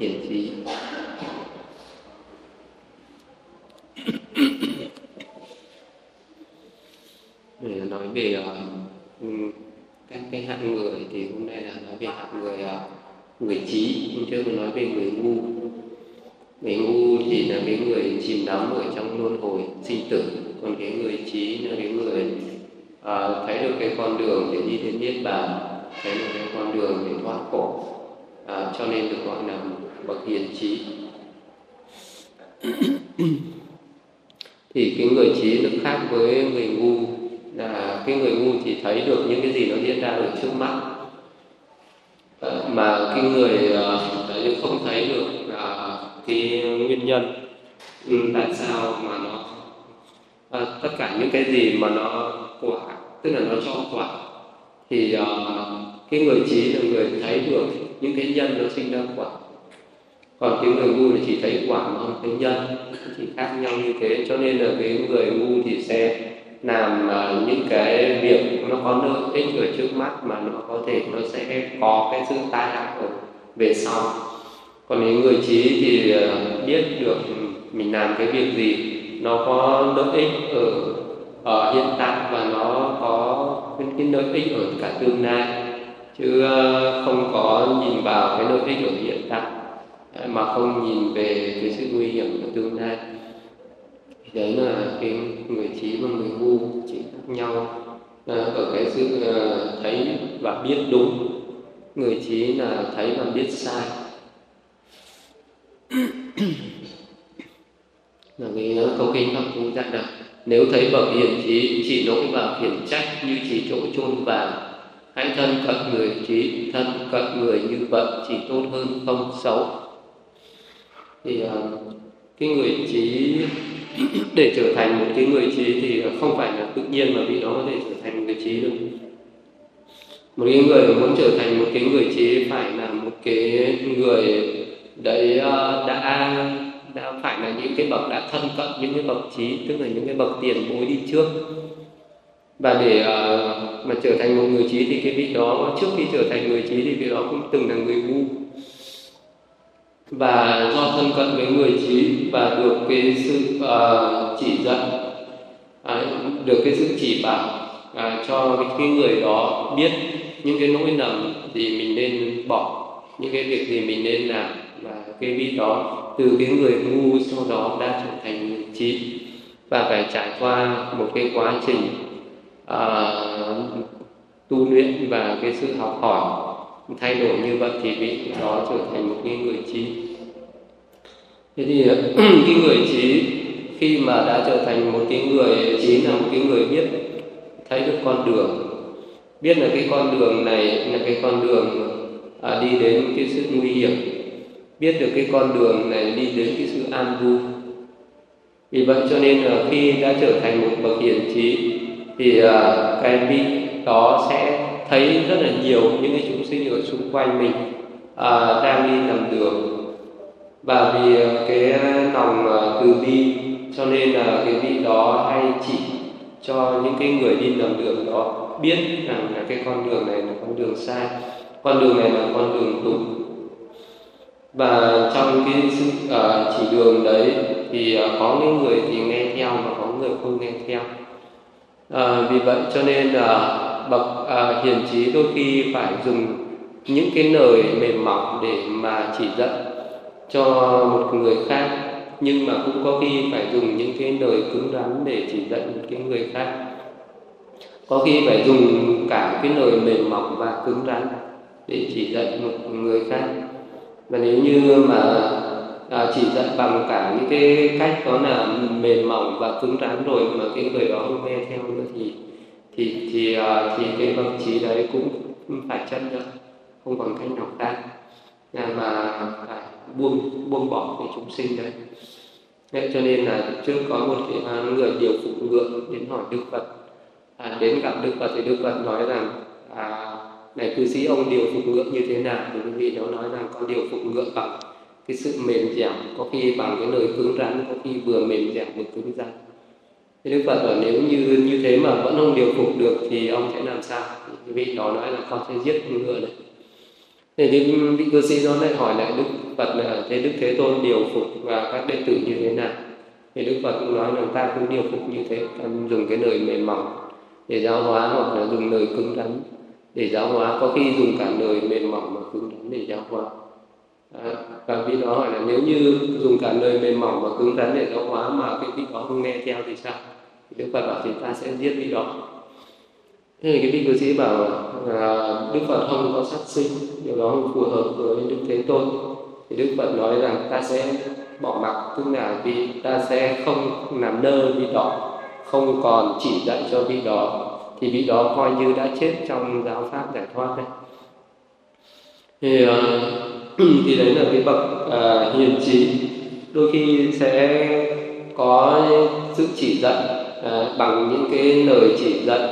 hiển trí. Để nói về các cái hạng người thì hôm nay là nói về hạng người trí, hôm trước mình nói về người ngu. Người ngu thì là cái người chìm đắm ở trong luân hồi sinh tử, còn cái người trí là cái người thấy được cái con đường để đi đến niết bàn, thấy được cái con đường để thoát khổ, cho nên được gọi là bậc hiền trí. Thì cái người trí nó khác với người ngu, là cái người ngu thì thấy được những cái gì nó diễn ra ở trước mắt, mà cái người không thấy được cái nguyên nhân tại sao mà nó tất cả những cái gì mà nó quả, tức là nó cho quả, thì cái người trí là người thấy được những cái nhân nó sinh ra quả, còn cái người ngu là chỉ thấy quả mà không thấy nhân, chỉ khác nhau như thế. Cho nên là cái người ngu thì sẽ làm những cái việc nó có lợi ích ở trước mắt, mà nó có thể nó sẽ có cái sự tai hại ở về sau. Còn cái người trí thì biết được mình làm cái việc gì nó có lợi ích ở hiện tại, và nó có cái lợi ích ở cả tương lai, chứ không có nhìn vào cái lợi ích ở hiện tại mà không nhìn về cái sự nguy hiểm của tương lai. Đấy là cái người trí và người ngu chỉ khác nhau ở cái sự thấy và biết đúng. Người trí là thấy và biết sai. Là cái câu kinh Pháp Cú dạy là nếu thấy bậc hiền trí chỉ nỗi vào khiển trách như chỉ chỗ chôn vàng, hãy thân cận người trí, thân cận người như vậy chỉ tốt hơn không xấu. Thì cái người trí để trở thành một cái người trí thì không phải là tự nhiên mà vì nó có thể trở thành một người trí đâu. Một cái người muốn trở thành một cái người trí phải là một cái người đấy đã phải là những cái bậc đã thân cận những cái bậc trí, tức là những cái bậc tiền bối đi trước. Và để mà trở thành một người trí thì cái vị đó trước khi trở thành người trí thì vị đó cũng từng là người ngu, và do thân cận với người trí và được cái sự chỉ dẫn, được cái sự chỉ bảo cho cái người đó biết những cái lỗi lầm gì mình nên bỏ, những cái việc gì mình nên làm. Và cái vị đó từ cái người ngu sau đó đã trở thành người trí, và phải trải qua một cái quá trình tu luyện và cái sự học hỏi thay đổi như vậy thì vị đó trở thành một cái người trí. Thế thì cái người trí khi mà đã trở thành một cái người trí là một cái người biết thấy được con đường, biết là cái con đường này là cái con đường đi đến cái sự nguy hiểm, biết được cái con đường này đi đến cái sự an vui. Vì vậy cho nên là khi đã trở thành một bậc hiền trí thì cái vị đó sẽ thấy rất là nhiều những cái chúng sinh ở xung quanh mình đang đi lầm đường, và vì cái lòng từ bi cho nên là cái vị đó hay chỉ cho những cái người đi lầm đường đó biết rằng là cái con đường này là con đường sai, con đường này là con đường đúng. Và trong cái sự chỉ đường đấy thì có những người thì nghe theo và có người không nghe theo. Vì vậy cho nên là bậc hiền trí đôi khi phải dùng những cái lời mềm mỏng để mà chỉ dẫn cho một người khác, nhưng mà cũng có khi phải dùng những cái lời cứng rắn để chỉ dẫn một cái người khác. Có khi phải dùng cả cái lời mềm mỏng và cứng rắn để chỉ dẫn một người khác. Và nếu như mà chỉ dẫn bằng cả những cái cách đó là mềm mỏng và cứng rắn rồi mà cái người đó không nghe theo nữa thì cái bậc trí đấy cũng phải chấp nhận, không còn cách nào khác mà phải buông bỏ cái chúng sinh đấy. Thế cho nên là trước có một cái người điều phục ngựa đến hỏi Đức Phật, đến gặp Đức Phật thì Đức Phật nói rằng này cư sĩ, ông điều phục ngựa như thế nào? Thì quý vị đó nói rằng con điều phục ngựa bằng cái sự mềm dẻo, có khi bằng cái lời cứng rắn, có khi vừa mềm dẻo vừa cứng rắn. Thì Đức Phật bảo nếu như thế mà vẫn không điều phục được thì ông sẽ làm sao? Thì quý vị đó nói là con sẽ giết con ngựa này. Thì cái vị cư sĩ đó lại hỏi lại Đức Phật là thế Đức Thế Tôn điều phục và các đệ tử như thế nào? Thì Đức Phật cũng nói là ta cũng điều phục như thế, ta dùng cái lời mềm mỏng để giáo hóa, hoặc là dùng lời cứng rắn để giáo hóa, có khi dùng cả lời mềm mỏng mà cứng rắn để giáo hóa. Và vị đó hỏi là nếu như dùng cả lời mềm mỏng và cứng rắn để giáo hóa mà cái vị đó không nghe theo thì sao? Đức Phật bảo thì ta sẽ giết vị đó. Thế thì cái vị cư sĩ bảo Đức Phật không có sát sinh, điều đó không phù hợp với Đức Thế Tôn. Thì Đức Phật nói rằng ta sẽ bỏ mặc, tức là vì ta sẽ không làm nơ vị đó, không còn chỉ dạy cho vị đó, thì vị đó coi như đã chết trong giáo pháp giải thoát đấy. Thì đấy là cái bậc hiền trí, đôi khi sẽ có sự chỉ dạy bằng những cái lời chỉ dạy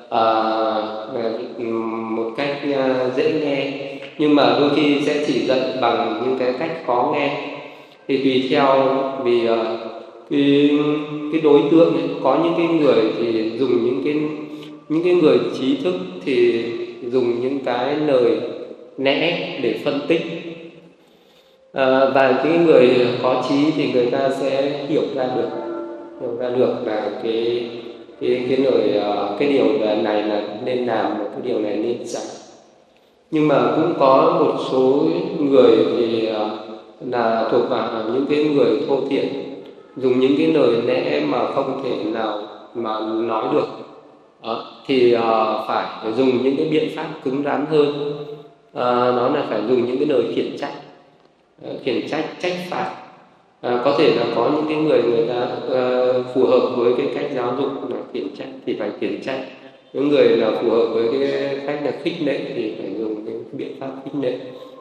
một cách dễ nghe, nhưng mà đôi khi sẽ chỉ dạy bằng những cái cách khó nghe. Thì tùy theo, vì cái đối tượng ấy, có những cái người thì dùng những cái người trí thức thì dùng những cái lời lẽ để phân tích, và cái người có trí thì người ta sẽ hiểu ra được là cái lời cái điều này là nên làm và cái điều này nên dạy. Nhưng mà cũng có một số người thì là thuộc vào những cái người thô thiển, dùng những cái lời lẽ mà không thể nào mà nói được, thì phải dùng những cái biện pháp cứng rắn hơn. Nó là phải dùng những cái lời khiển trách, trách phạt. Có thể là có những cái người ta phù hợp với cái cách giáo dục là khiển trách thì phải khiển trách, những người là phù hợp với cái cách là khích lệ thì phải dùng cái biện pháp khích lệ.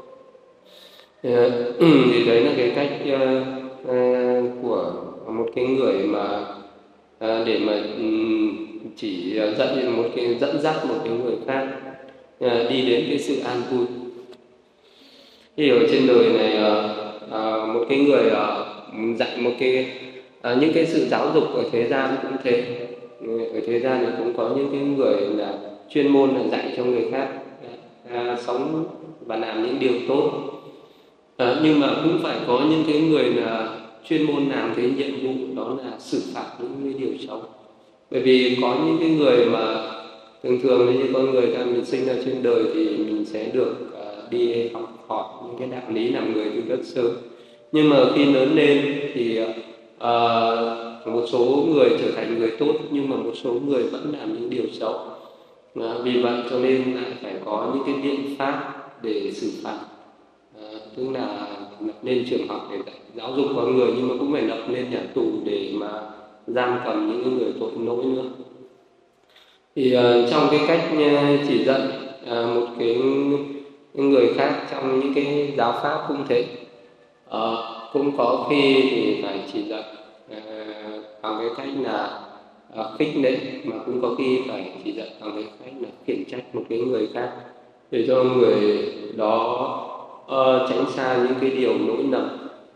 Thì đấy là cái cách của một cái người mà để mà chỉ dẫn dắt một cái người khác đi đến cái sự an vui. Thì ở trên đời này một cái người dạy một cái những cái sự giáo dục ở thế gian cũng thế. Ở thế gian thì cũng có những cái người là chuyên môn là dạy cho người khác sống và làm những điều tốt, nhưng mà cũng phải có những cái người là chuyên môn làm cái nhiệm vụ đó là xử phạt những cái điều xấu. Bởi vì có những cái người mà thường như con người ta, mình sinh ra trên đời thì mình sẽ được đi học hỏi những cái đạo lý làm người từ rất sớm, nhưng mà khi lớn lên thì một số người trở thành người tốt, nhưng mà một số người vẫn làm những điều xấu. Vì vậy cho nên lại phải có những cái biện pháp để xử phạt, tức là lập nên trường học để giáo dục con người, nhưng mà cũng phải lập nên nhà tù để mà giam cầm những người tội lỗi nữa. Thì trong cái cách chỉ dạy một cái người khác trong những cái giáo pháp cũng thế, cũng có khi thì phải chỉ dạy bằng cái cách là khích lệ, mà cũng có khi phải chỉ dạy bằng cái cách là khiển trách một cái người khác để cho người đó tránh xa những cái điều lỗi lầm.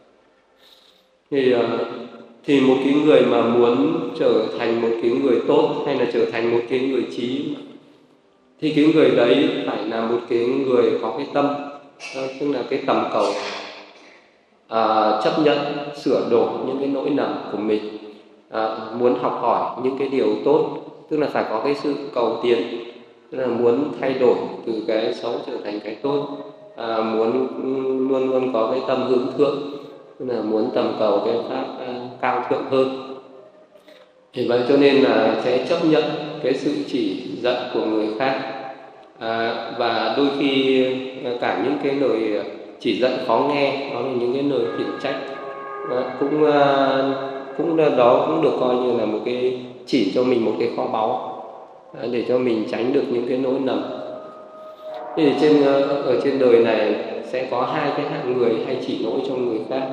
Thì một cái người mà muốn trở thành một cái người tốt hay là trở thành một cái người trí, thì cái người đấy phải là một cái người có cái tâm, tức là cái tầm cầu chấp nhận sửa đổi những cái lỗi lầm của mình, muốn học hỏi những cái điều tốt, tức là phải có cái sự cầu tiến, tức là muốn thay đổi từ cái xấu trở thành cái tốt, muốn luôn luôn có cái tâm hướng thượng, tức là muốn tầm cầu cái pháp cao thượng hơn. Vì vậy cho nên là sẽ chấp nhận cái sự chỉ dạy của người khác, và đôi khi cả những cái lời chỉ dạy khó nghe, đó là những cái lời khiển trách, đó cũng được coi như là một cái chỉ cho mình một cái kho báu để cho mình tránh được những cái lỗi lầm. Thì ở trên đời này sẽ có hai cái hạng người hay chỉ lỗi cho người khác.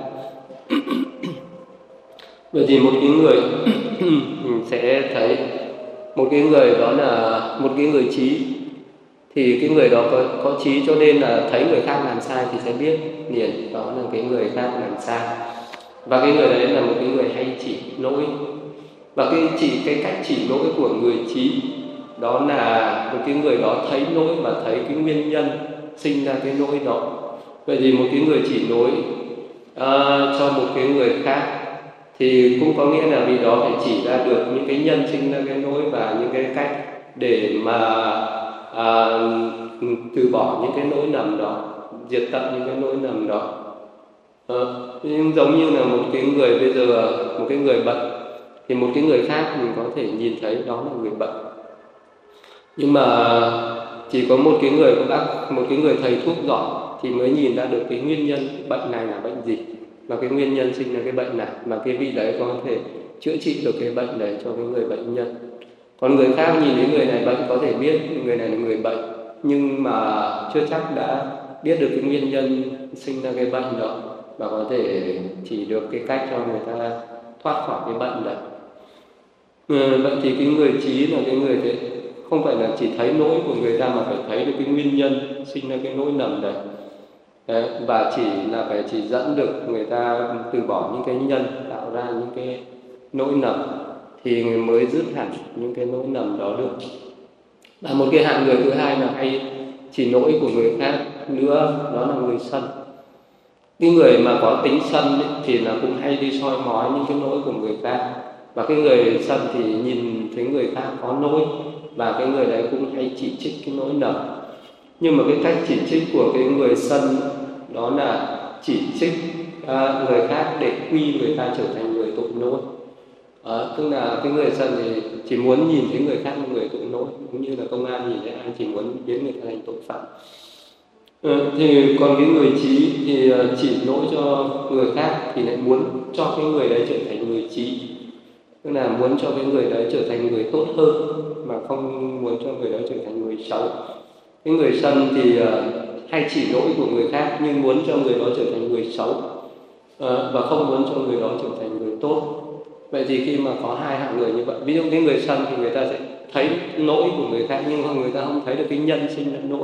Bởi vì một cái người mình sẽ thấy một cái người đó là một cái người trí, thì cái người đó có trí cho nên là thấy người khác làm sai thì sẽ biết liền đó là cái người khác làm sai, và cái người đấy là một cái người hay chỉ lỗi. Và cái cách chỉ lỗi của người trí đó là một cái người đó thấy lỗi và thấy cái nguyên nhân sinh ra cái nỗi đó. Vậy thì một cái người chỉ nối cho một cái người khác thì cũng có nghĩa là vì đó phải chỉ ra được những cái nhân sinh ra cái nỗi và những cái cách để mà từ bỏ những cái nỗi lầm đó, diệt tận những cái nỗi lầm đó. Nhưng giống như là một cái người bây giờ, một cái người bệnh thì một cái người khác mình có thể nhìn thấy đó là người bệnh, nhưng mà chỉ có một cái người thầy thuốc giỏi thì mới nhìn ra được cái nguyên nhân bệnh này là bệnh gì, và cái nguyên nhân sinh ra cái bệnh này, mà cái vị đấy có thể chữa trị được cái bệnh đấy cho cái người bệnh nhân. Còn người khác nhìn thấy người này bệnh có thể biết người này là người bệnh, nhưng mà chưa chắc đã biết được cái nguyên nhân sinh ra cái bệnh đó và có thể chỉ được cái cách cho người ta thoát khỏi cái bệnh đấy. Vậy thì cái người trí là cái người thế, không phải là chỉ thấy nỗi của người ta mà phải thấy được cái nguyên nhân sinh ra cái nỗi lầm đấy. Và chỉ dẫn được người ta từ bỏ những cái nhân tạo ra những cái nỗi lầm thì người mới dứt hẳn những cái nỗi lầm đó được. Và một cái hạng người thứ hai là hay chỉ nỗi của người khác nữa, đó là người sân. Cái người mà có tính sân ấy, thì là cũng hay đi soi mói những cái nỗi của người khác, và cái người sân thì nhìn thấy người khác có nỗi và cái người đấy cũng hay chỉ trích cái nỗi lầm. Nhưng mà cái cách chỉ trích của cái người sân đó là chỉ trích người khác để quy người ta trở thành người tội lỗi. Tức là cái người sân thì chỉ muốn nhìn thấy người khác là người tội lỗi, cũng như là công an nhìn thấy ai chỉ muốn biến người ta thành tội phạm. Thì còn cái người trí thì chỉ lỗi cho người khác thì lại muốn cho cái người đấy trở thành người trí, tức là muốn cho cái người đấy trở thành người tốt hơn mà không muốn cho người đấy trở thành người xấu. Cái người sân thì hay chỉ lỗi của người khác nhưng muốn cho người đó trở thành người xấu, và không muốn cho người đó trở thành người tốt. Vậy thì khi mà có hai hạng người như vậy, ví dụ cái người sân thì người ta sẽ thấy lỗi của người khác nhưng mà người ta không thấy được cái nhân sinh ra lỗi.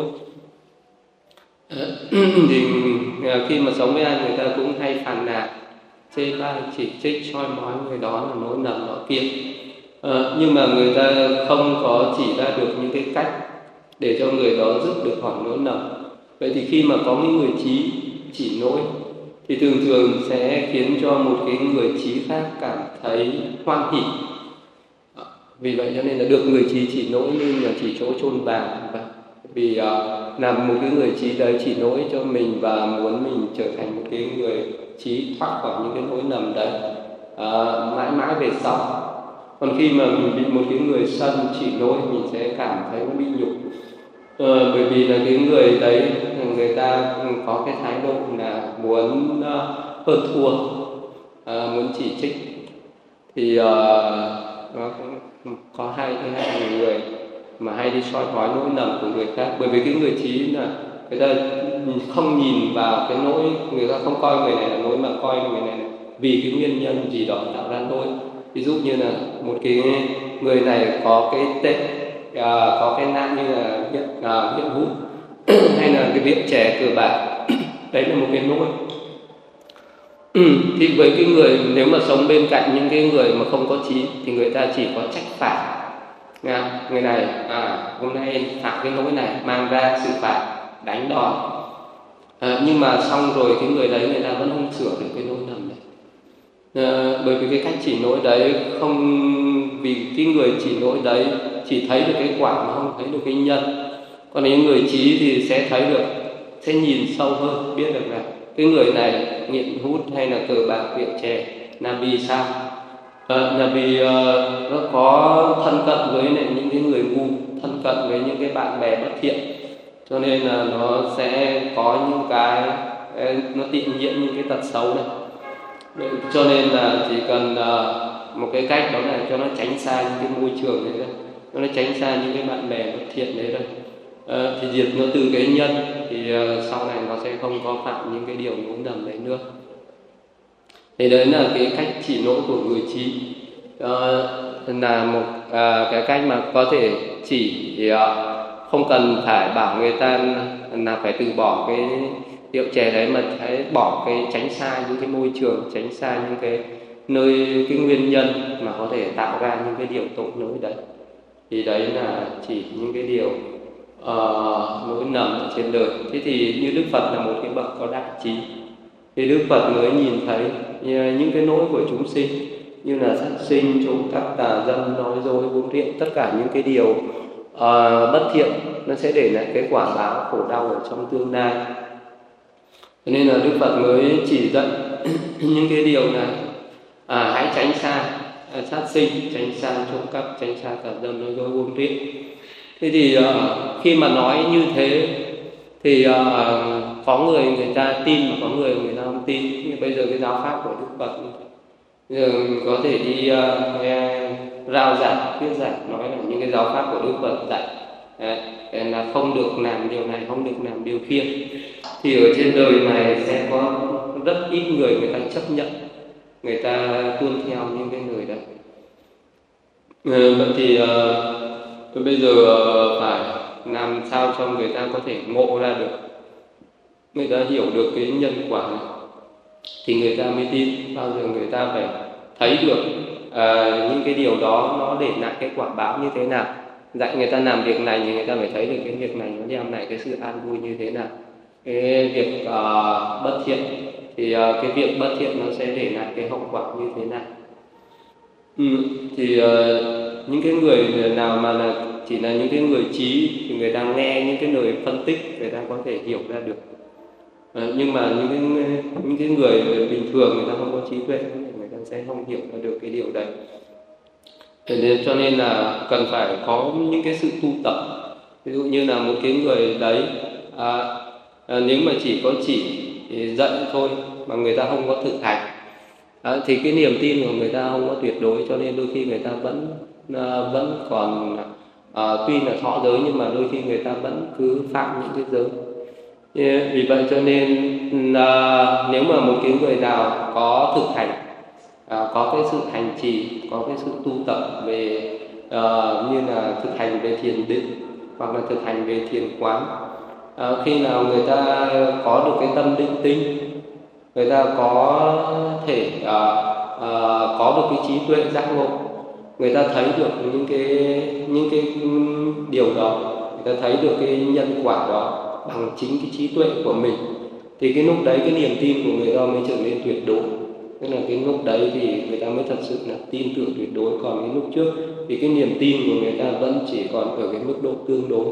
Thì khi mà sống với ai người ta cũng hay phàn nàn, chê bai, chỉ trích, soi mói người đó là lỗi lầm đó kia, nhưng mà người ta không có chỉ ra được những cái cách để cho người đó dứt được khỏi lỗi lầm. Vậy thì khi mà có những người trí chỉ lỗi thì thường sẽ khiến cho một cái người trí khác cảm thấy hoan hỉ. Vì vậy cho nên là được người trí chỉ lỗi nhưng là chỉ chỗ chôn vàng. Vì làm một cái người trí đấy chỉ lỗi cho mình và muốn mình trở thành một cái người trí thoát khỏi những cái lỗi lầm đấy mãi mãi về sau. Còn khi mà mình bị một cái người sân chỉ lỗi, mình sẽ cảm thấy nó bị nhục, bởi vì là cái người đấy người ta có cái thái độ là muốn hơn thua, muốn chỉ trích. Thì nó cũng có hai người mà hay đi soi mói lỗi lầm của người khác, bởi vì cái người trí là người ta không nhìn vào cái lỗi, người ta không coi người này là lỗi mà coi người này là vì cái nguyên nhân gì đó tạo ra lỗi. Ví dụ như là một cái người này có cái tệ, có cái nạn như là nghiện hút hay là cái việc chè cờ bạc, đấy là một cái lỗi. Thì với cái người nếu mà sống bên cạnh những cái người mà không có trí thì người ta chỉ có trách phạt. Người này hôm nay phạm cái lỗi này, mang ra xử phạt, đánh đòn, nhưng mà xong rồi cái người đấy người ta vẫn không sửa được cái lỗi lầm đấy. Bởi vì cái cách chỉ lỗi đấy không, vì cái người chỉ lỗi đấy chỉ thấy được cái quả mà không thấy được cái nhân. Còn những người trí thì sẽ thấy được, sẽ nhìn sâu hơn, biết được là cái người này nghiện hút hay là cờ bạc, rượu chè là vì sao? Là vì nó có thân cận với những cái người ngu, thân cận với những cái bạn bè bất thiện, cho nên là nó sẽ có những cái nó tị nhiễm những cái tật xấu này. Cho nên là chỉ cần một cái cách đó là cho nó tránh xa những cái môi trường đấy thôi, cho nó tránh xa những cái bạn bè bất thiện đấy thôi. Thì diệt nó từ cái nhân thì sau này nó sẽ không có phạm những cái điều lỗi lầm đấy nữa. Thì đấy là cái cách chỉ lỗi của người trí, là một cái cách mà có thể chỉ không cần phải bảo người ta là phải từ bỏ cái rượu chè đấy, mà phải bỏ cái tránh xa những cái môi trường, tránh xa những cái nơi cái nguyên nhân mà có thể tạo ra những cái điều tội lỗi đấy. Thì đấy là chỉ những cái điều nỗi nầm ở trên đời. Thế thì như Đức Phật là một cái bậc có đại trí, thì Đức Phật mới nhìn thấy những cái nỗi của chúng sinh như là sát sinh, trộm cắp, tà dâm, nói dối, uống rượu, tất cả những cái điều bất thiện nó sẽ để lại cái quả báo khổ đau ở trong tương lai. Cho nên là Đức Phật mới chỉ dẫn những cái điều này, hãy tránh xa sát sinh, tránh xa trộm cắp, tránh xa tà dâm, nói dối, uống rượu. Thế thì khi mà nói như thế thì có người ta tin mà có người ta không tin. Nhưng bây giờ cái giáo pháp của Đức Phật giờ có thể đi rao giảng, thuyết giảng, nói là những cái giáo pháp của Đức Phật dạy là không được làm điều này, không được làm điều kia, thì ở trên đời này sẽ có rất ít người ta chấp nhận, người ta tuân theo những cái người đấy. Vậy thì bây giờ phải làm sao cho người ta có thể ngộ ra được, người ta hiểu được cái nhân quả này, thì người ta mới tin. Bao giờ người ta phải thấy được những cái điều đó nó để lại cái quả báo như thế nào. Dạy người ta làm việc này thì người ta phải thấy được cái việc này nó đem lại cái sự an vui như thế nào. Cái việc bất thiện thì cái việc bất thiện nó sẽ để lại cái hậu quả như thế nào. Thì những cái người nào mà chỉ là những cái người trí thì người ta nghe những cái lời phân tích, người ta có thể hiểu ra được. Nhưng mà những cái người bình thường, người ta không có trí tuệ, người ta sẽ không hiểu ra được cái điều đấy. Cho nên là cần phải có những cái sự tu tập. Ví dụ như là một cái người đấy nếu mà chỉ có dạy thôi mà người ta không có thực hành thì cái niềm tin của người ta không có tuyệt đối, cho nên đôi khi người ta vẫn còn tuy là thọ giới nhưng mà đôi khi người ta vẫn cứ phạm những cái giới. Vì vậy cho nên nếu mà một cái người nào có thực hành, có cái sự hành trì, có cái sự tu tập về như là thực hành về thiền định hoặc là thực hành về thiền quán, khi nào người ta có được cái tâm định tinh, người ta có thể có được cái trí tuệ giác ngộ, người ta thấy được những cái điều đó, người ta thấy được cái nhân quả đó bằng chính cái trí tuệ của mình, thì cái lúc đấy cái niềm tin của người ta mới trở nên tuyệt đối. Tức là cái lúc đấy thì người ta mới thật sự là tin tưởng tuyệt đối. Còn cái lúc trước thì cái niềm tin của người ta vẫn chỉ còn ở cái mức độ tương đối.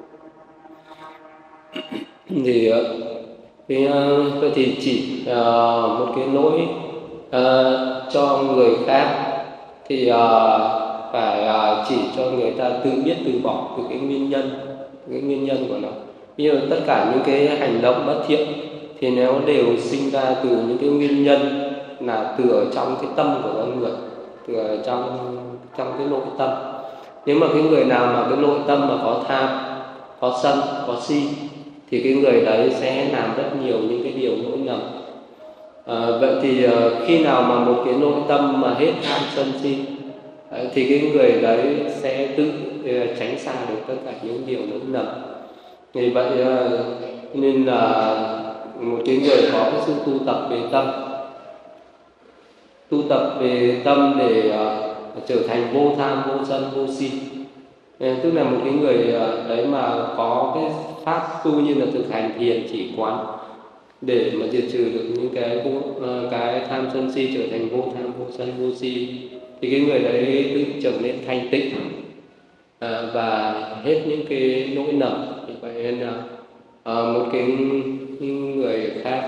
Thì vậy thì chỉ một cái lỗi cho người khác thì phải chỉ cho người ta tự biết từ bỏ từ cái nguyên nhân của nó. Như tất cả những cái hành động bất thiện thì nó đều sinh ra từ những cái nguyên nhân là từ ở trong cái tâm của con người, từ ở trong cái nội tâm. Nếu mà cái người nào mà cái nội tâm mà có tham, có sân, có si thì cái người đấy sẽ làm rất nhiều những cái điều lỗi lầm. Vậy thì khi nào mà một cái nội tâm mà hết tham sân si thì cái người đấy sẽ tự tránh xa được tất cả những điều lỗi lầm. Vì vậy nên là một cái người có cái sự tu tập về tâm để trở thành vô tham, vô sân, vô si. Tức là một cái người đấy mà có cái pháp tu như là thực hành thiền chỉ quán để mà diệt trừ được những cái tham sân si, trở thành vô tham, vô sân, vô si, thì cái người đấy tự trở nên thanh tịnh và hết những cái nỗi lầm. Vì vậy nên là một cái người khác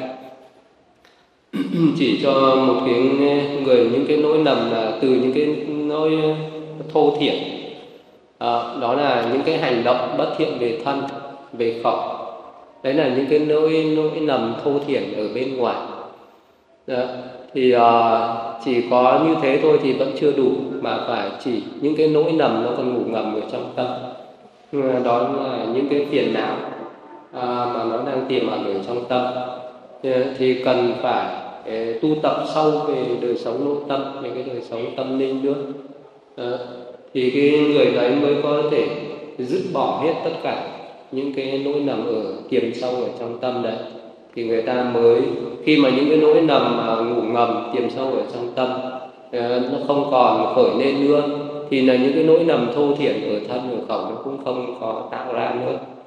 chỉ cho một cái người những cái nỗi lầm là từ những cái nỗi thô thiển, đó là những cái hành động bất thiện về thân, về khẩu. Đấy là những cái nỗi lầm thô thiển ở bên ngoài. Thì chỉ có như thế thôi thì vẫn chưa đủ, mà phải chỉ những cái nỗi lầm nó còn ngủ ngầm ở trong tâm. Đó là những cái phiền não mà nó đang tiềm ẩn ở trong tâm, thì cần phải tu tập sâu về đời sống nội tâm, về cái đời sống tâm linh nữa, thì cái người đấy mới có thể dứt bỏ hết tất cả những cái nỗi lầm ở tiềm sâu ở trong tâm đấy. Thì người ta mới, khi mà những cái nỗi lầm mà ngủ ngầm tiềm sâu ở trong tâm nó không còn khởi lên nữa, thì là những cái nỗi lầm thô thiển ở thân ở khẩu nó cũng không có tạo ra nữa.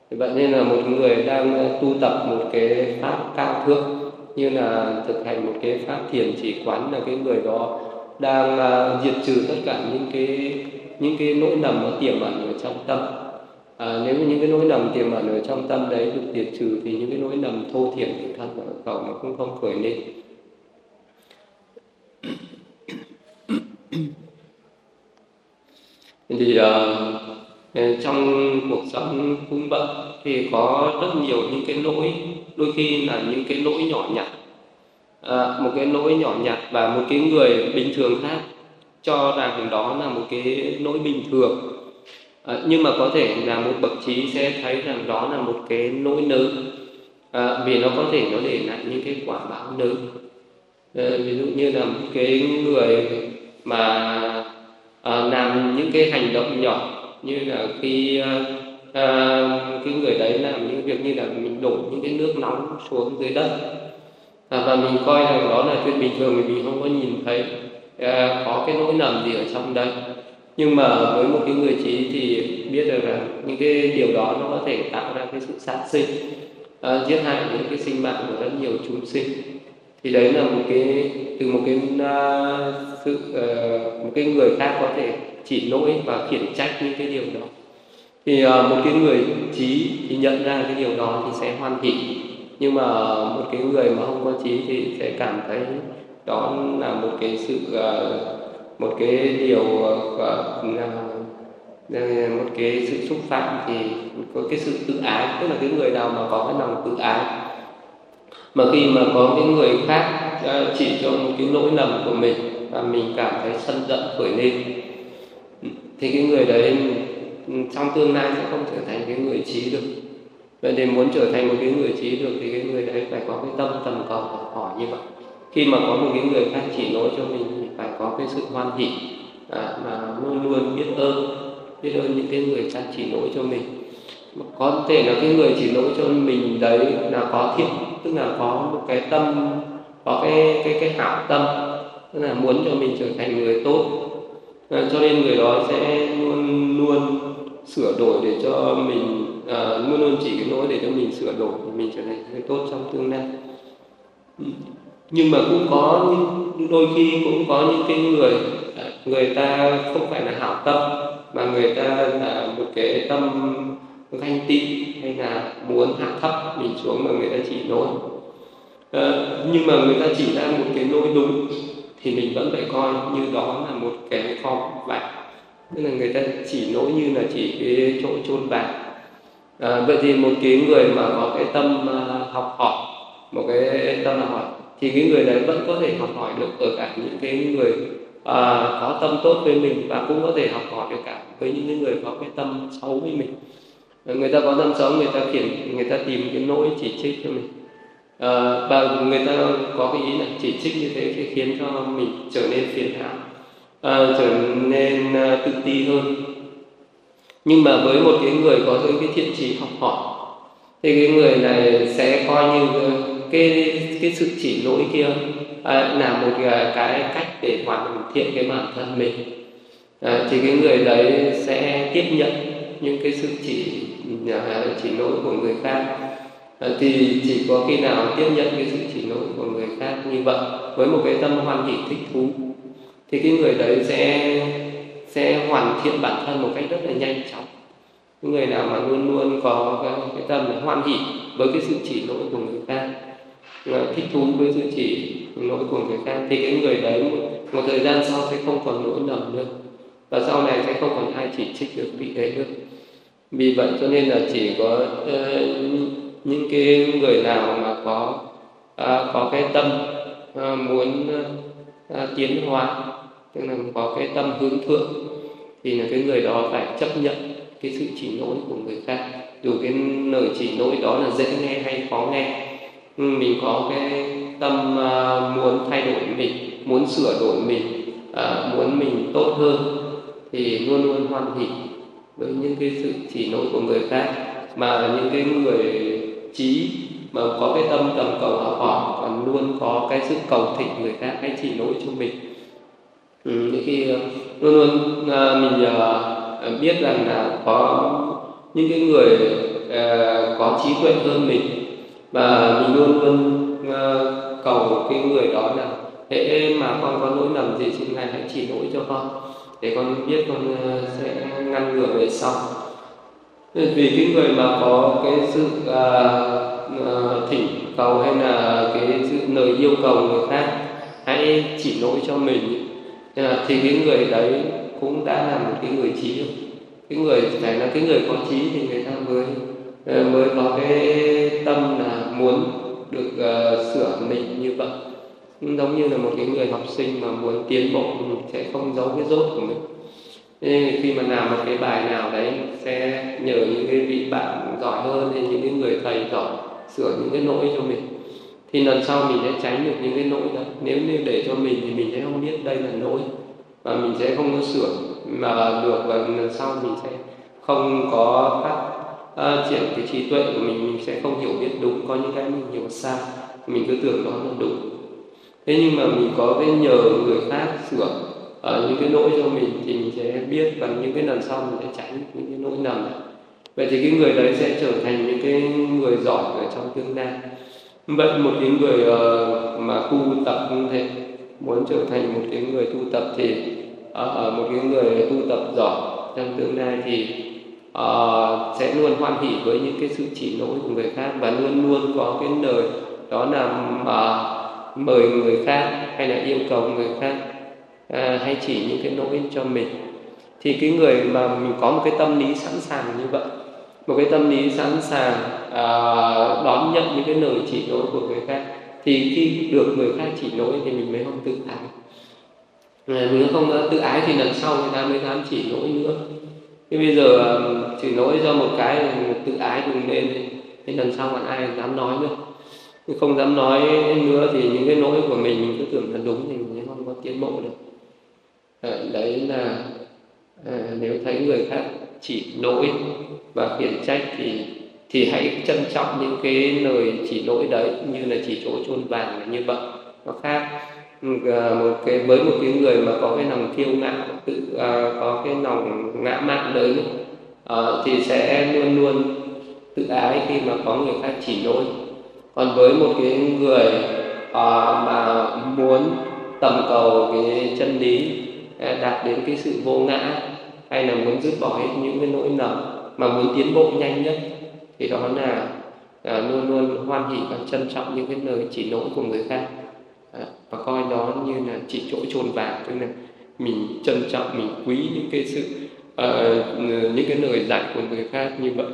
Vậy nên là một người đang tu tập một cái pháp cao thượng như là thực hành một cái pháp thiền chỉ quán, là cái người đó đang diệt trừ tất cả những cái nỗi lầm nó tiềm ẩn ở trong tâm. Nếu như những cái nỗi lầm tiềm ẩn ở trong tâm đấy được diệt trừ thì những cái nỗi lầm thô thiển của thân và khẩu nó cũng không khởi lên. Thì trong cuộc sống cũng vậy, thì có rất nhiều những cái lỗi, đôi khi là những cái lỗi nhỏ nhặt, một cái lỗi nhỏ nhặt và một cái người bình thường khác cho rằng đó là một cái lỗi bình thường, nhưng mà có thể là một bậc trí sẽ thấy rằng đó là một cái lỗi lớn, vì nó có thể nó để lại những cái quả báo lớn. Ví dụ như là một cái người mà làm những cái hành động nhỏ, như là khi cái người đấy làm những việc như là mình đổ những cái nước nóng xuống dưới đất, và mình coi rằng đó là chuyện bình thường vì mình không có nhìn thấy có cái lỗi lầm gì ở trong đây. Nhưng mà với một cái người trí thì biết được là những cái điều đó nó có thể tạo ra cái sự sát sinh, giết hại những cái sinh mạng của rất nhiều chúng sinh. Thì đấy là một cái từ một cái một cái người khác có thể chỉ lỗi và khiển trách những cái điều đó. Thì một cái người trí thì nhận ra cái điều đó thì sẽ hoan hỷ, nhưng mà một cái người mà không có trí thì sẽ cảm thấy đó là một cái sự một cái điều một cái sự xúc phạm, thì có cái sự tự ái. Tức là cái người nào mà có cái lòng tự ái, mà khi mà có cái người khác chỉ cho một cái lỗi lầm của mình và mình cảm thấy sân giận khởi lên, thì cái người đấy trong tương lai sẽ không trở thành cái người trí được. Vậy để muốn trở thành một cái người trí được thì cái người đấy phải có cái tâm tầm cầu học hỏi như vậy. Khi mà có một cái người khác chỉ lỗi cho mình thì phải có cái sự hoan hỷ, mà luôn luôn biết ơn những cái người khác chỉ lỗi cho mình. Có thể là cái người chỉ lỗi cho mình đấy là có thiện, tức là có một cái tâm, có cái hảo tâm, tức là muốn cho mình trở thành người tốt, cho nên người đó sẽ luôn luôn sửa đổi để cho mình, luôn luôn chỉ cái lỗi để cho mình sửa đổi, để mình trở thành người tốt trong tương lai. Nhưng mà cũng có đôi khi cũng có những cái người ta không phải là hảo tâm, mà người ta là một cái tâm ganh tị hay là muốn hạ thấp mình xuống, mà người ta chỉ lỗi. Nhưng mà người ta chỉ ra một cái lỗi đúng thì mình vẫn phải coi như đó là một cái kho vàng, tức là người ta chỉ lỗi như là chỉ cái chỗ chôn vàng. Vậy thì một cái người mà có cái tâm học hỏi, một cái tâm học hỏi, thì cái người đấy vẫn có thể học hỏi được ở cả những cái người có tâm tốt với mình, và cũng có thể học hỏi được cả với những cái người có cái tâm xấu với mình. Người ta có tâm xấu, người ta tìm cái lỗi chỉ trích cho mình, và người ta có cái ý là chỉ trích như thế sẽ khiến cho mình trở nên phiền não, trở nên tự ti hơn. Nhưng mà với một cái người có cái thiện chí học hỏi thì cái người này sẽ coi như cái sự chỉ lỗi kia là một cái cách để hoàn thiện cái bản thân mình. Thì cái người đấy sẽ tiếp nhận những cái sự chỉ lỗi của người khác. Thì chỉ có khi nào tiếp nhận cái sự chỉ lỗi của người khác như vậy với một cái tâm hoan hỷ thích thú, thì cái người đấy sẽ hoàn thiện bản thân một cách rất là nhanh chóng. Những người nào mà luôn luôn có cái tâm là hoan hỷ với cái sự chỉ lỗi của người khác, thích thú với sự chỉ lỗi của người khác, thì cái người đấy một thời gian sau sẽ không còn lỗi lầm nữa, và sau này sẽ không còn ai chỉ trích được vị ấy nữa. Vì vậy cho nên là chỉ có những cái người nào mà có cái tâm muốn tiến hóa, tức là có cái tâm hướng thượng, thì là cái người đó phải chấp nhận cái sự chỉ lỗi của người khác, dù cái lời chỉ lỗi đó là dễ nghe hay khó nghe. Mình có cái tâm muốn thay đổi mình, muốn sửa đổi mình, muốn mình tốt hơn, thì luôn luôn hoan hỷ với những cái sự chỉ lỗi của người khác. Mà những cái người trí mà có cái tâm tầm cầu học hỏi, còn luôn có cái sự cầu thỉnh người khác hãy chỉ lỗi cho mình. Những khi luôn luôn mình biết rằng là có những cái người có trí tuệ hơn mình, và mình luôn luôn cầu cái người đó là hễ mà con có lỗi lầm gì xin Ngài hãy chỉ lỗi cho con để con biết con sẽ ngăn ngừa về sau. Vì cái người mà có cái sự thỉnh cầu hay là cái sự lời yêu cầu người khác hãy chỉ lỗi cho mình, thì cái người đấy cũng đã là một cái người trí rồi. Cái người phải là cái người có trí thì người ta mới có cái tâm là muốn được sửa mình như vậy. Giống như là một cái người học sinh mà muốn tiến bộ mình sẽ không giấu cái dốt của mình. Nên khi mà làm một cái bài nào đấy sẽ nhờ những cái vị bạn giỏi hơn hay những cái người thầy giỏi sửa những cái lỗi cho mình, thì lần sau mình sẽ tránh được những cái lỗi đó. Nếu như để cho mình thì mình sẽ không biết đây là lỗi và mình sẽ không có sửa mà được, và lần sau mình sẽ không có phát triển cái trí tuệ của mình sẽ không hiểu biết đúng, có những cái mình hiểu sai, mình cứ tưởng đó là đúng. Thế nhưng mà mình có cái nhờ người khác sửa những cái lỗi cho mình thì mình sẽ biết, và những cái lần sau mình sẽ tránh những cái lỗi lầm này. Vậy thì cái người đấy sẽ trở thành những cái người giỏi ở trong tương lai. Vậy một cái người mà tu tập như thế, muốn trở thành một cái người tu tập thì một cái người tu tập giỏi trong tương lai thì sẽ luôn hoan hỉ với những cái sự chỉ lỗi của người khác, và luôn luôn có cái lời đó là mời người khác hay là yêu cầu người khác hay chỉ những cái lỗi cho mình. Thì cái người mà mình có một cái tâm lý sẵn sàng như vậy, một cái tâm lý sẵn sàng đón nhận những cái lời chỉ lỗi của người khác, thì khi được người khác chỉ lỗi thì mình mới không tự ái. Mình không tự ái thì lần sau người ta mới dám chỉ lỗi nữa. Thế bây giờ chỉ lỗi do một cái tự ái bùng lên thì lần sau còn ai dám nói nữa. Không dám nói nữa thì những cái lỗi của mình cứ tưởng là đúng thì mình không có tiến bộ được. Đấy là nếu thấy người khác chỉ lỗi và khiển trách thì hãy trân trọng những cái lời chỉ lỗi đấy, như là chỉ chỗ chôn vàng là như vậy. Nó khác với một cái người mà có cái lòng kiêu ngạo, có cái lòng ngã mạn lớn thì sẽ luôn luôn tự ái khi mà có người khác chỉ lỗi. Còn với một cái người mà muốn tầm cầu cái chân lý, đạt đến cái sự vô ngã, hay là muốn dứt bỏ hết những cái lỗi lầm mà muốn tiến bộ nhanh nhất, thì đó là luôn luôn hoan hỉ và trân trọng những cái lời chỉ lỗi của người khác, và coi đó như là chỉ chỗ chôn vàng, tức là mình trân trọng, mình quý những cái sự những cái lời dạy của người khác như vậy.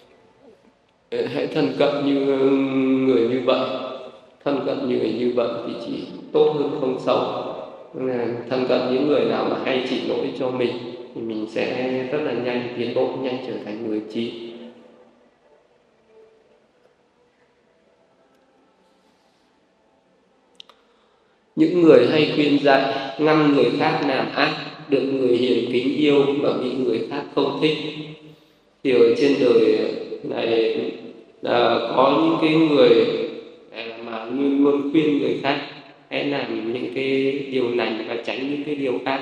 Hãy thân cận như người như vậy, thân cận như người như vậy thì chỉ tốt hơn không xấu. Là thân cận những người nào mà hay chỉ lỗi cho mình thì mình sẽ rất là nhanh tiến bộ, nhanh trở thành người trí. Những người hay khuyên dạy ngăn người khác làm ác, được người hiền kính yêu và bị người khác không thích. Thì ở trên đời này có những cái người mà luôn luôn khuyên người khác hãy làm những cái điều lành và tránh những cái điều ác.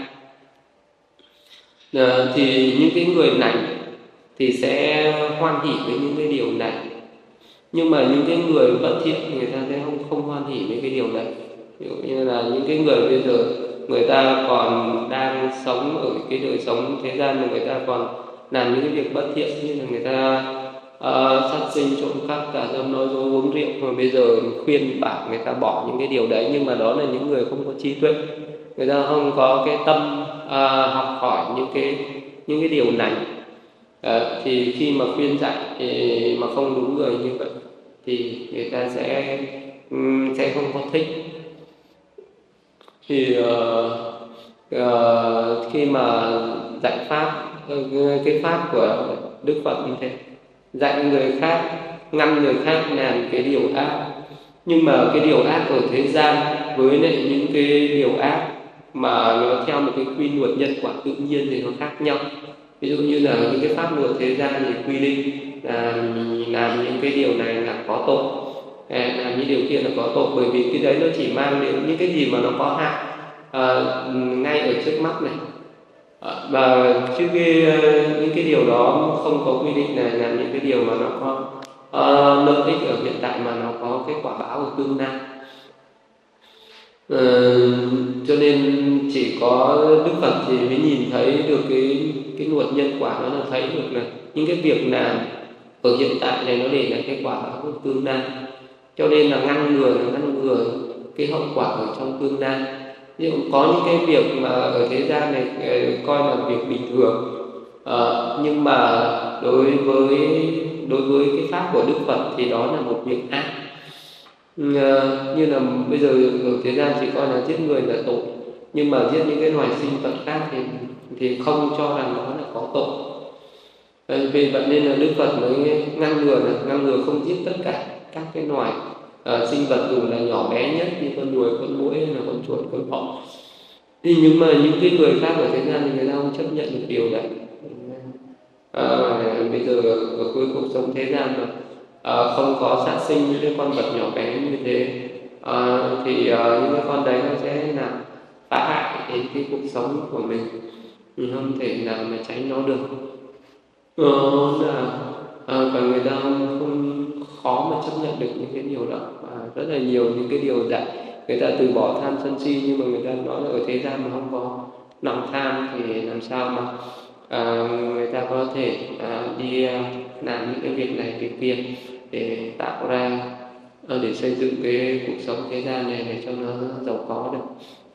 Thì những cái người lành thì sẽ hoan hỉ với những cái điều lành, nhưng mà những cái người bất thiện thì người ta sẽ không hoan hỉ với cái điều đấy. Ví dụ như là những cái người bây giờ người ta còn đang sống ở cái đời sống thế gian mà người ta còn làm những cái việc bất thiện, như là người ta sát sinh, trộm cắp, tà dâm, nói dối, uống rượu, mà bây giờ khuyên bảo người ta bỏ những cái điều đấy. Nhưng mà đó là những người không có trí tuệ, người ta không có cái tâm học hỏi những cái điều lành. Thì khi mà khuyên dạy mà không đúng người như vậy thì người ta sẽ không có thích. Thì khi mà dạy pháp, cái pháp của Đức Phật như thế, dạy người khác, ngăn người khác làm cái điều ác, nhưng mà cái điều ác ở thế gian với lại những cái điều ác mà nó theo một cái quy luật nhân quả tự nhiên thì nó khác nhau. Ví dụ như là những cái pháp luật thế gian thì quy định là làm những cái điều này là có tội, làm những điều kia là có tội, bởi vì cái đấy nó chỉ mang đến những cái gì mà nó có hại ngay ở trước mắt này. Và chứ những cái điều đó không có quy định này là những cái điều mà nó có lợi ích ở hiện tại mà nó có cái quả báo ở tương lai. Cho nên chỉ có Đức Phật thì mới nhìn thấy được cái luật nhân quả, nó là thấy được là những cái việc làm ở hiện tại này nó để lại cái quả báo ở tương lai, cho nên là ngăn ngừa cái hậu quả ở trong tương lai. Nhưng có những cái việc mà ở thế gian này coi là việc bình thường, nhưng mà đối với cái pháp của Đức Phật thì đó là một việc ác. Như là bây giờ ở thế gian chỉ coi là giết người là tội, nhưng mà giết những cái loài sinh vật khác thì không cho rằng đó là có tội. Vì vậy nên là Đức Phật mới ngăn ngừa không giết tất cả các cái loài sinh vật dù là nhỏ bé nhất như con ruồi, con muỗi hay là con chuột, con thỏ. Nhưng mà những cái người khác ở thế gian thì người ta không chấp nhận được điều đấy. Bây giờ ở cuộc sống thế gian mà không có sát sinh những cái con vật nhỏ bé như thế, thì những cái con đấy nó sẽ làm phá hại đến cái cuộc sống của mình, mình không thể nào mà tránh nó được. Và người ta không khó mà chấp nhận được những cái điều đó, và rất là nhiều những cái điều dạy người ta từ bỏ tham sân si, nhưng mà người ta nói là ở thế gian mà không có lòng tham thì làm sao mà người ta có thể đi làm những cái việc này việc kia để tạo ra, để xây dựng cái cuộc sống thế gian này để cho nó giàu có được.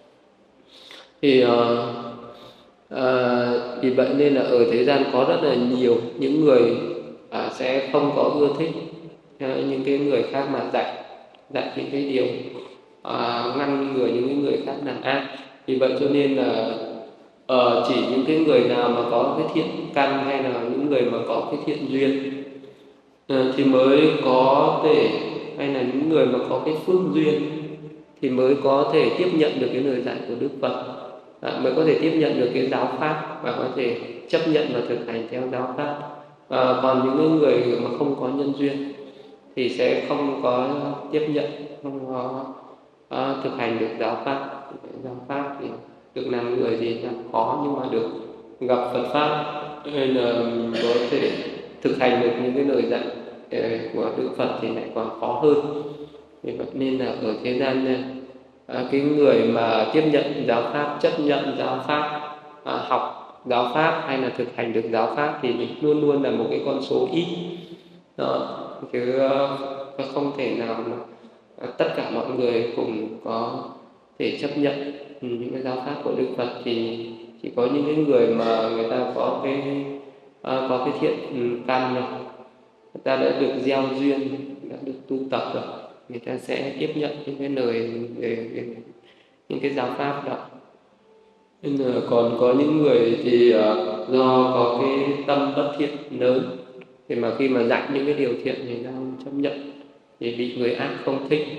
Thì vậy nên là ở thế gian có rất là nhiều những người sẽ không có ưa thích những cái người khác mà dạy những cái điều ngăn ngừa những cái người khác làm ác. Vì vậy cho nên là chỉ những cái người nào mà có cái thiện căn hay là những người mà có cái thiện duyên thì mới có thể, hay là những người mà có cái phước duyên thì mới có thể tiếp nhận được cái lời dạy của Đức Phật, mới có thể tiếp nhận được cái giáo pháp và có thể chấp nhận và thực hành theo giáo pháp. Còn những người mà không có nhân duyên thì sẽ không có tiếp nhận, không có thực hành được giáo pháp. Giáo pháp thì được làm người thì là khó, nhưng mà được gặp Phật pháp nên là có thể thực hành được những cái lời dạy của Đức Phật thì lại còn khó hơn. Vì vậy nên là ở thế gian này, cái người mà tiếp nhận giáo pháp, chấp nhận giáo pháp, học giáo pháp hay là thực hành được giáo pháp thì luôn luôn là một cái con số ít đó, chứ không thể nào mà tất cả mọi người cùng có thể chấp nhận những cái giáo pháp của Đức Phật. Thì chỉ có những cái người mà người ta có cái thiện căn rồi, người ta đã được gieo duyên, đã được tu tập rồi, người ta sẽ tiếp nhận những cái lời những cái giáo pháp đó. Nên là còn có những người thì do có cái tâm bất thiện lớn, thì mà khi mà dạy những cái điều thiện thì ta không chấp nhận, thì bị người ác không thích.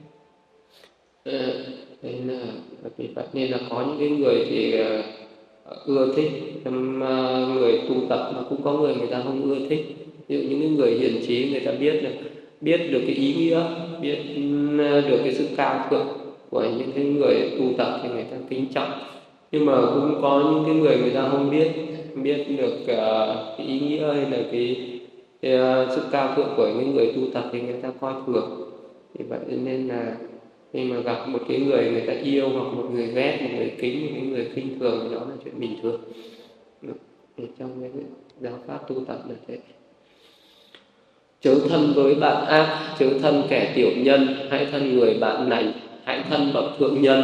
Vì vậy nên là có những cái người thì ưa thích người tu tập, mà cũng có người ta không ưa thích. Ví dụ những cái người hiền trí, người ta biết được cái ý nghĩa, biết được cái sự cao thượng của những cái người tu tập thì người ta kính trọng. Nhưng mà cũng có những cái người ta không biết được cái ý nghĩa hay là cái sự cao thượng của những người tu tập thì người ta coi thường. Vì vậy nên là khi mà gặp một cái người ta yêu, hoặc một người ghét, một người kính, một người khinh thường thì đó là chuyện bình thường. Trong cái giáo pháp tu tập là thế. Chớ thân với bạn ác, chớ thân kẻ tiểu nhân, hãy thân người bạn lành, hãy thân bậc thượng nhân.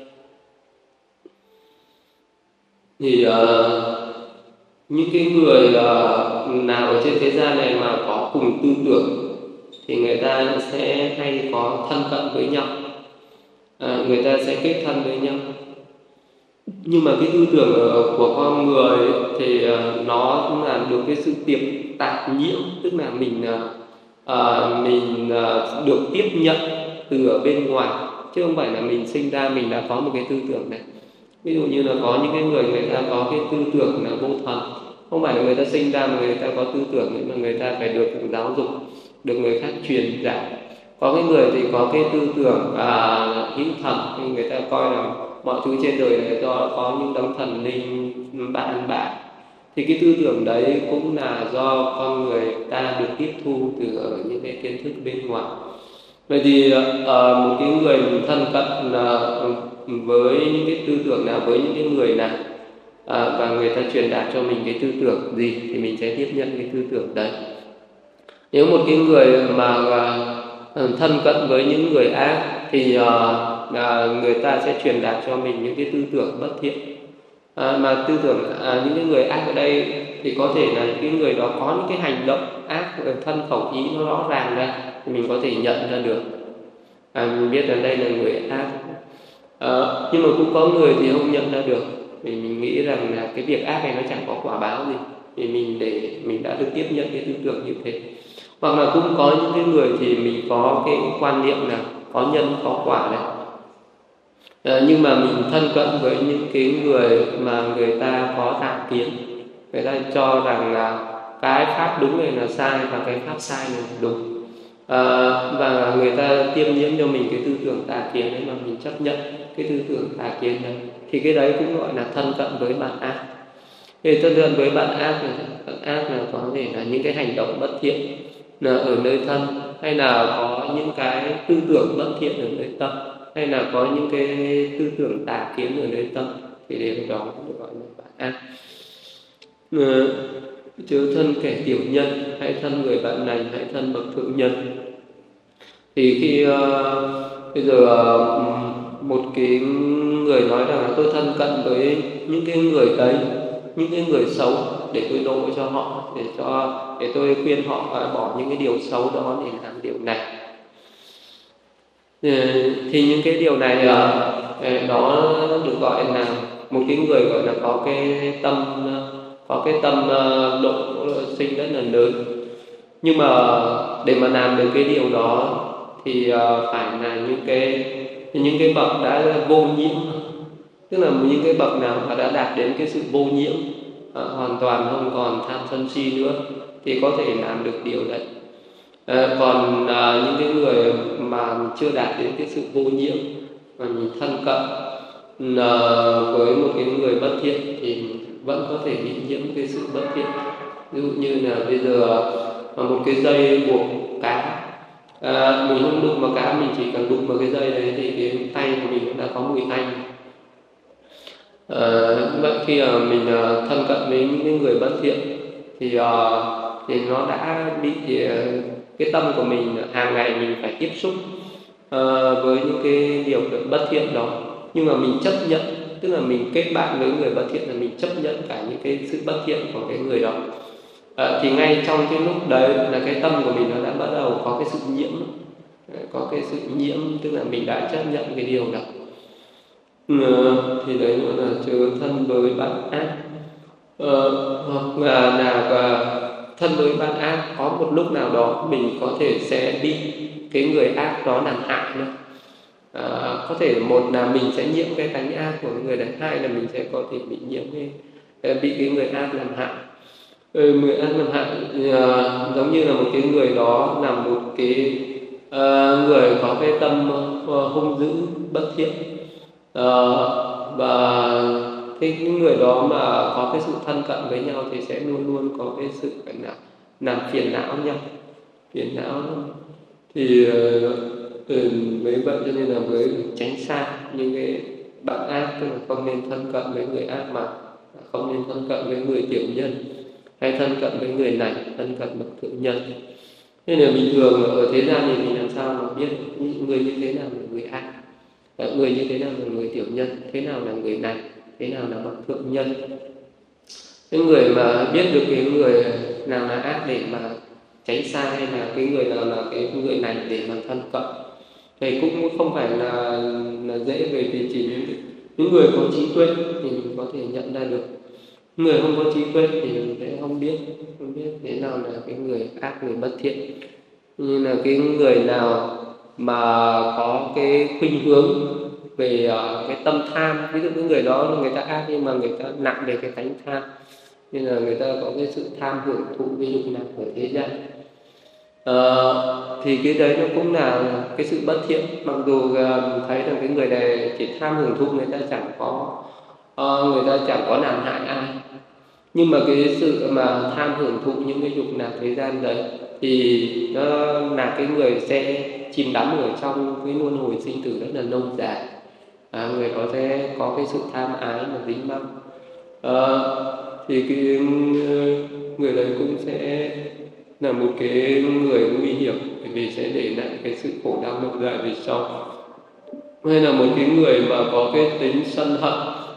Thì những cái người nào ở trên thế gian này mà có cùng tư tưởng thì người ta sẽ hay có thân cận với nhau, người ta sẽ kết thân với nhau. Nhưng mà cái tư tưởng của con người thì nó là được cái sự tiệp tạp nhiễm, tức là mình được tiếp nhận từ ở bên ngoài, chứ không phải là mình sinh ra mình đã có một cái tư tưởng này. Ví dụ như là có những cái người ta có cái tư tưởng là vô thần, không phải là người ta sinh ra mà người ta có tư tưởng, mà người ta phải được giáo dục, được người khác truyền dạy. Có cái người thì có cái tư tưởng hữu thần, thì người ta coi là mọi thứ trên đời này do có những đấng thần linh ban bạ. Thì cái tư tưởng đấy cũng là do con người ta được tiếp thu từ ở những cái kiến thức bên ngoài. Vậy thì một cái người thân cận với những cái tư tưởng nào, với những cái người nào, và người ta truyền đạt cho mình cái tư tưởng gì thì mình sẽ tiếp nhận cái tư tưởng đấy. Nếu một cái người mà thân cận với những người ác thì người ta sẽ truyền đạt cho mình những cái tư tưởng bất thiện. Mà tư tưởng những cái người ác ở đây thì có thể là những cái người đó có những cái hành động ác, thân khẩu ý nó rõ ràng ra thì mình có thể nhận ra được, mình biết là đây là người ác. Nhưng mà cũng có người thì không nhận ra được, vì mình nghĩ rằng là cái việc ác này nó chẳng có quả báo gì, thì mình đã được tiếp nhận cái tư tưởng như thế. Hoặc là cũng có những cái người thì mình có cái quan niệm là có nhân có quả này. Nhưng mà mình thân cận với những cái người mà người ta có tà kiến, người ta cho rằng là cái pháp đúng này là sai và cái pháp sai này là đúng, và người ta tiêm nhiễm cho mình cái tư tưởng tà kiến đấy mà mình chấp nhận cái tư tưởng tà kiến đấy, thì cái đấy cũng gọi là thân cận với bạn ác. Thì thân cận với bạn ác là có thể là những cái hành động bất thiện là ở nơi thân, hay là có những cái tư tưởng bất thiện ở nơi tâm, hay là có những cái tư tưởng tà kiến ở nơi tâm, thì đều đó được gọi là bạn ác. Chớ thân kẻ tiểu nhân, hãy thân người bạn lành, hãy thân bậc thượng nhân. Thì khi bây giờ một cái người nói rằng là tôi thân cận với những cái người đấy, những cái người xấu để tôi độ cho họ, để tôi khuyên họ bỏ những cái điều xấu đó để làm điều này. Thì những cái điều này đó được gọi là một cái người gọi là có cái tâm độ sinh rất là lớn. Nhưng mà để mà làm được cái điều đó thì phải là những cái bậc đã vô nhiễm, tức là những cái bậc nào mà đã đạt đến cái sự vô nhiễm, hoàn toàn không còn tham sân si nữa, thì có thể làm được điều đấy. Còn những cái người mà chưa đạt đến cái sự vô nhiễm mà mình thân cận với một cái người bất thiện thì vẫn có thể bị nhiễm cái sự bất thiện. Ví dụ như là bây giờ một cái dây buộc cá, mình không đụng vào cá, mình chỉ cần đụng vào cái dây đấy thì cái tay của mình đã có mùi tanh. Vậy khi mình thân cận với những cái người bất thiện thì nó đã bị cái tâm của mình hàng ngày mình phải tiếp xúc với những cái điều bất thiện đó, nhưng mà mình chấp nhận, tức là mình kết bạn với người bất thiện là mình chấp nhận cả những cái sự bất thiện của cái người đó. Thì ngay trong cái lúc đấy là cái tâm của mình nó đã bắt đầu có cái sự nhiễm, tức là mình đã chấp nhận cái điều đó. Thì đấy gọi là chớ thân với bạn ác. Hoặc là thân với bạn ác, có một lúc nào đó mình có thể sẽ bị cái người ác đó làm hại nữa. Có thể một là mình sẽ nhiễm cái tánh ác của người đấy, hai là mình sẽ có thể bị nhiễm bị cái người ác làm hại. Người ác làm hại giống như là một cái người đó là một cái người có cái tâm hung dữ bất thiện, và cái người đó mà có cái sự thân cận với nhau thì sẽ luôn luôn có cái sự phải làm phiền não nhau, thì với vậy cho nên là với tránh xa những cái bạn ác, tức là không nên thân cận với người ác, mà không nên thân cận với người tiểu nhân, hay thân cận với người này, thân cận bậc thượng nhân. Nên là bình thường ở thế gian thì mình làm sao mà biết những người như thế nào là người ác, người như thế nào là người tiểu nhân, thế nào là người này, thế nào là bậc thượng nhân. Cái người mà biết được cái người nào là ác để mà tránh xa, hay là cái người nào là cái người này để mà thân cận, thì cũng không phải là dễ, về vì chỉ những người có trí tuệ thì mình có thể nhận ra được. Người không có trí tuệ thì mình sẽ không biết thế nào là cái người ác, người bất thiện. Như là cái người nào mà có cái khuynh hướng về cái tâm tham, ví dụ cái người đó là người ta ác nhưng mà người ta nặng về cái tánh tham, nên là người ta có cái sự tham hưởng thụ, ví dụ là ở thế gian. Thì cái đấy nó cũng là cái sự bất thiện. Mặc dù mình thấy rằng cái người này chỉ tham hưởng thụ, người ta chẳng có làm hại ai, nhưng mà cái sự mà tham hưởng thụ những cái dục lạc thế gian đấy thì nó là cái người sẽ chìm đắm ở trong cái luân hồi sinh tử rất là lâu dài. Người đó sẽ có cái sự tham ái và dính mắc. Thì cái người đấy cũng sẽ là một cái người nguy hiểm, bởi vì sẽ để lại cái sự khổ đau lâu dài về sau. Hay là một cái người mà có cái tính sân hận,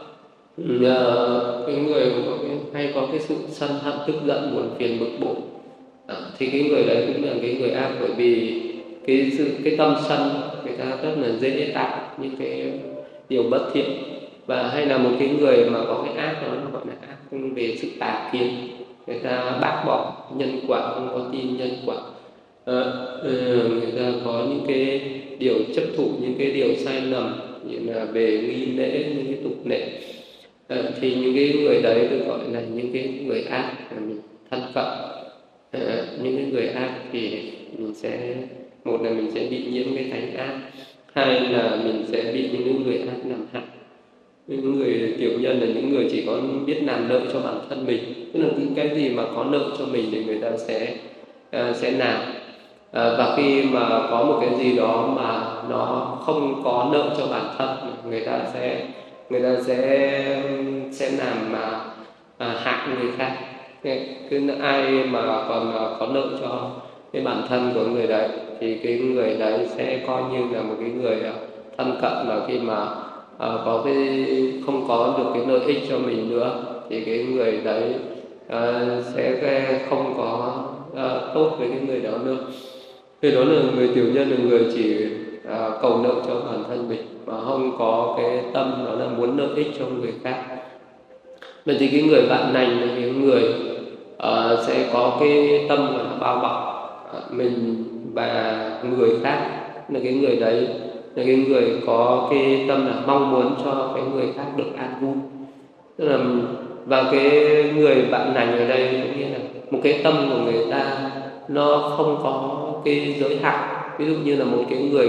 cái người hay có cái sự sân hận, tức giận, buồn phiền, bực bội, thì cái người đấy cũng là cái người ác, bởi vì cái tâm sân người ta rất là dễ tạo những cái điều bất thiện. Và hay là một cái người mà có cái ác đó nó gọi là ác về sự tà kiến, người ta bác bỏ nhân quả, không có tin nhân quả. Người ta có những cái điều chấp thủ, những cái điều sai lầm như là về nghi lễ, những cái tục lệ. Thì những cái người đấy được gọi là những cái người ác, là mình thân phận. Những cái người ác thì mình sẽ, một là mình sẽ bị nhiễm cái tánh ác, hai là mình sẽ bị những cái người ác làm hại. Những người tiểu nhân là những người chỉ có biết làm lợi cho bản thân mình, tức là những cái gì mà có lợi cho mình thì người ta sẽ làm. Và khi mà có một cái gì đó mà nó không có lợi cho bản thân, người ta sẽ làm mà hại người khác. Cứ ai mà còn có lợi cho cái bản thân của người đấy thì cái người đấy sẽ coi như là một cái người thân cận, và khi mà có cái không có được cái lợi ích cho mình nữa thì cái người đấy sẽ không có tốt với cái người đó nữa. Thì đó là người tiểu nhân, là người chỉ cầu lợi cho bản thân mình mà không có cái tâm đó là muốn lợi ích cho người khác. Vậy thì cái người bạn lành là cái người sẽ có cái tâm là bao bọc mình và người khác. Là cái người đấy là cái người có cái tâm là mong muốn cho cái người khác được an vui. Tức là, và cái người bạn lành ở đây có nghĩa là một cái tâm của người ta nó không có cái giới hạn. Ví dụ như là một cái người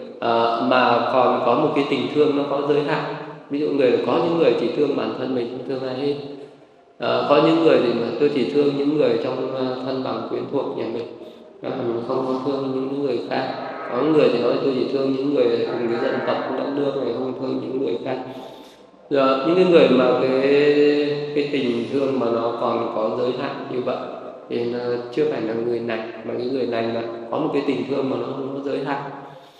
mà còn có một cái tình thương nó có giới hạn. Ví dụ có những người chỉ thương bản thân mình, không thương ai hết. Có những người thì mà tôi chỉ thương những người trong thân bằng quyến thuộc nhà mình, mình không có thương những người khác. Có người thì nói tôi chỉ thương những người cùng cái dân tộc đất nước này, không thương những người khác. Rồi, những cái người mà cái tình thương mà nó còn có giới hạn như vậy thì nó chưa phải là người lành, mà cái người lành là có một cái tình thương mà nó không có giới hạn.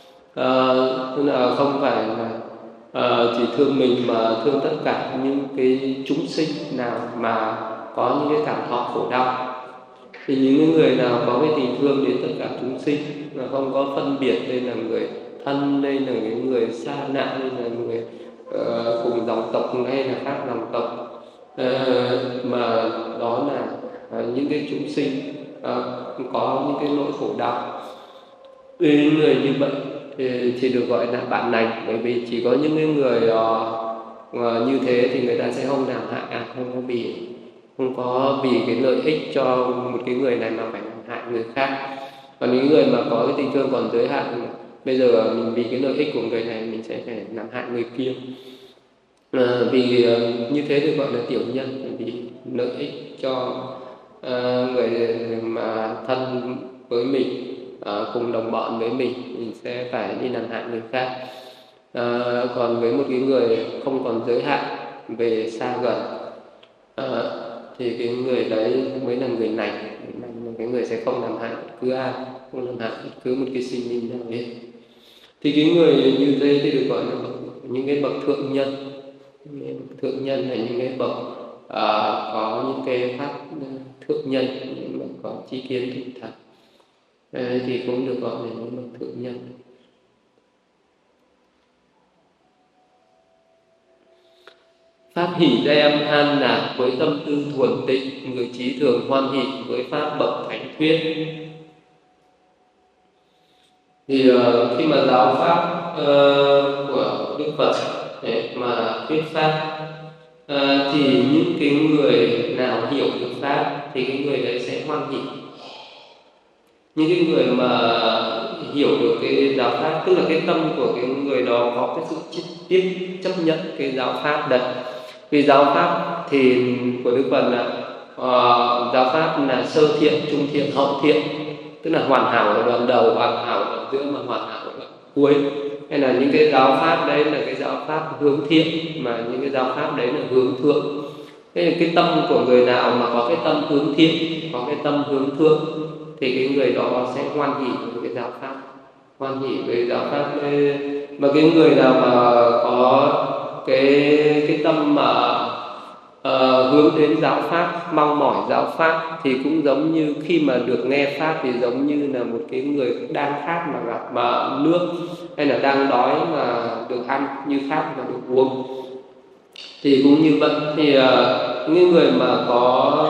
Tức là không phải là chỉ thương mình mà thương tất cả những cái chúng sinh nào mà có những cái cảm thọ khổ đau. Thì những người nào có cái tình thương đến tất cả chúng sinh, mà không có phân biệt đây là người thân, đây là cái người xa lạ, đây là người cùng dòng tộc hay là khác dòng tộc, mà đó là những cái chúng sinh có những cái nỗi khổ đau. Những người như vậy thì được gọi là bạn lành, bởi vì chỉ có những cái người như thế thì người ta sẽ không làm hại, không có vì cái lợi ích cho một cái người này mà phải làm hại người khác. Còn những người mà có cái tình thương còn giới hạn, bây giờ mình vì cái lợi ích của người này mình sẽ phải làm hại người kia, vì như thế được gọi là tiểu nhân, vì lợi ích cho người mà thân với mình, cùng đồng bọn với mình sẽ phải đi làm hại người khác. Còn với một cái người không còn giới hạn về xa gần, thì cái người đấy mới là người lành. Cái người sẽ không làm hại bất cứ ai, không làm hại bất cứ một cái sinh linh nào hết. Thì cái người như thế thì được gọi là những cái bậc thượng nhân. Thượng nhân là những cái bậc có những cái pháp thượng nhân, những bậc có tri kiến thịnh thật, thì cũng được gọi là những bậc thượng nhân. Pháp hỷ đem an lạc với tâm tư thuần tịnh, người trí thường hoan hỷ với pháp bậc thánh thuyết. Thì khi mà giáo pháp của Đức Phật để mà thuyết pháp, thì những cái người nào hiểu được pháp thì cái người đấy sẽ hoan hỷ. những cái người mà hiểu được cái giáo pháp, tức là cái tâm của cái người đó có cái sự chấp nhận cái giáo pháp đấy. Vì giáo pháp thì của Đức Phật là giáo pháp là sơ thiện, trung thiện, hậu thiện, tức là hoàn hảo ở đoạn đầu, hoàn hảo ở đoạn giữa, mà hoàn hảo ở đoạn cuối. Hay là những cái giáo pháp đấy là cái giáo pháp hướng thiện, mà những cái giáo pháp đấy là hướng thượng. Thế là cái tâm của người nào mà có cái tâm hướng thiện, có cái tâm hướng thượng, thì cái người đó sẽ hoan hỷ với cái giáo pháp, hoan hỷ với giáo pháp. Mà cái người nào mà có cái tâm mà hướng đến giáo pháp, mong mỏi giáo pháp, thì cũng giống như khi mà được nghe pháp thì giống như là một cái người đang khát mà gặp mà nước, hay là đang đói mà được ăn, như khát mà được uống. Thì cũng như vậy, thì những người mà có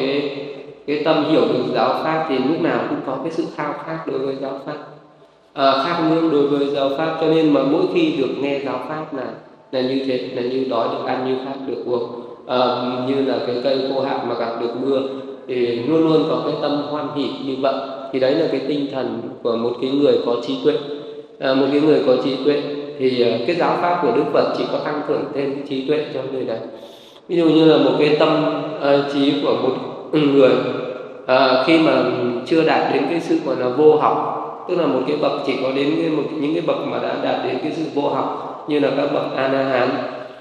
cái tâm hiểu được giáo pháp thì lúc nào cũng có cái sự khao khát đối với giáo pháp, khát nước đối với giáo pháp. Cho nên mà mỗi khi được nghe giáo pháp là như thế, là như đói được ăn, như khát được uống. Như là cái cây khô hạn mà gặp được mưa thì luôn luôn có cái tâm hoan hỷ như vậy. Thì đấy là cái tinh thần của một cái người có trí tuệ. Một cái người có trí tuệ thì cái giáo pháp của Đức Phật chỉ có tăng thưởng thêm cái trí tuệ cho người đấy. Ví dụ như là một cái tâm trí của một người khi mà chưa đạt đến cái sự gọi là vô học, tức là một cái bậc chỉ có đến những cái bậc mà đã đạt đến cái sự vô học, như là các bậc A La Hán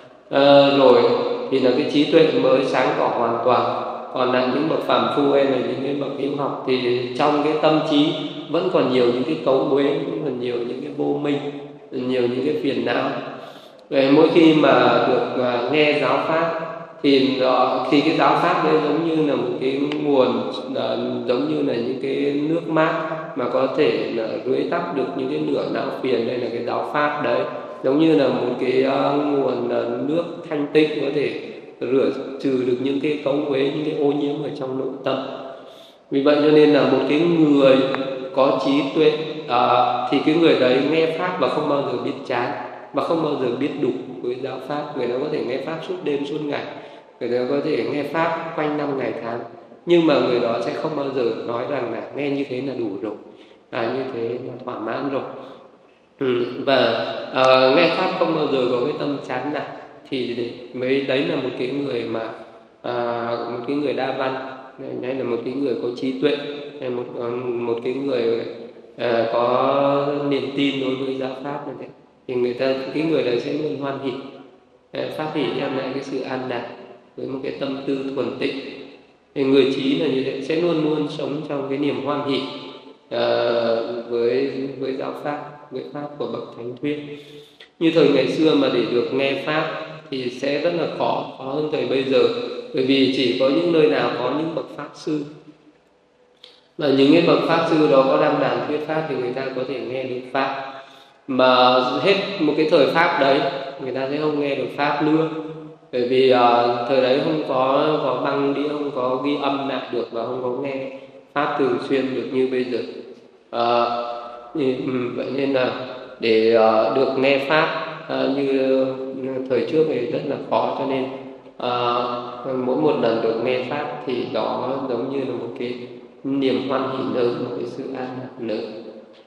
rồi, thì là cái trí tuệ mới sáng tỏ hoàn toàn. Còn là những bậc phàm phu hay là những cái bậc hiếu học thì trong cái tâm trí vẫn còn nhiều những cái cấu uế, vẫn còn nhiều những cái vô minh, nhiều những cái phiền não. Vậy mỗi khi mà được nghe giáo pháp thì cái giáo pháp đấy giống như là một cái nguồn, giống như là những cái nước mát mà có thể là rưới tắt được những cái lửa não phiền. Đây là cái giáo pháp đấy, giống như là một cái nguồn nước thanh tịnh có thể rửa trừ được những cái cấu uế, những cái ô nhiễm ở trong nội tâm. Vì vậy cho nên là một cái người có trí tuệ thì cái người đấy nghe pháp và không bao giờ biết chán, và không bao giờ biết đủ với giáo pháp. Người đó có thể nghe pháp suốt đêm suốt ngày, người đó có thể nghe pháp quanh năm ngày tháng, nhưng mà người đó sẽ không bao giờ nói rằng là nghe như thế là đủ rồi, như thế là thỏa mãn rồi. Và nghe pháp không bao giờ có cái tâm chán nản, thì mới đấy là một cái người mà một cái người đa văn, hay là một cái người có trí tuệ, hay một cái người có niềm tin đối với giáo pháp như thế. Thì cái người đấy sẽ luôn hoan hỷ. Pháp hỷ đem lại cái sự an lạc với một cái tâm tư thuần tịnh. Thì người trí là như thế, sẽ luôn luôn sống trong cái niềm hoan hỷ với giáo pháp, với pháp của bậc thánh thuyết. Như thời ngày xưa mà để được nghe pháp thì sẽ rất là khó hơn thời bây giờ, bởi vì chỉ có những nơi nào có những bậc pháp sư, và những cái bậc pháp sư đó có đăng đàn thuyết pháp thì người ta có thể nghe được pháp. Mà hết một cái thời pháp đấy, người ta sẽ không nghe được pháp nữa, bởi vì thời đấy không có băng đĩa, không có ghi âm lại được, và không có nghe pháp thường xuyên được như bây giờ. Vậy nên là để được nghe pháp như thời trước thì rất là khó. Cho nên mỗi một lần được nghe pháp thì đó giống như là một cái niềm hoan hỷ lớn, một cái sự an lạc lớn.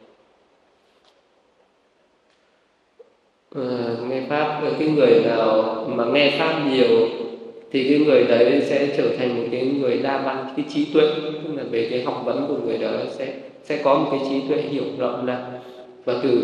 Nghe pháp, cái người nào mà nghe pháp nhiều thì cái người đấy sẽ trở thành một cái người đa văn, cái trí tuệ, tức là về cái học vấn của người đó sẽ có một cái trí tuệ hiểu rộng ra. Và từ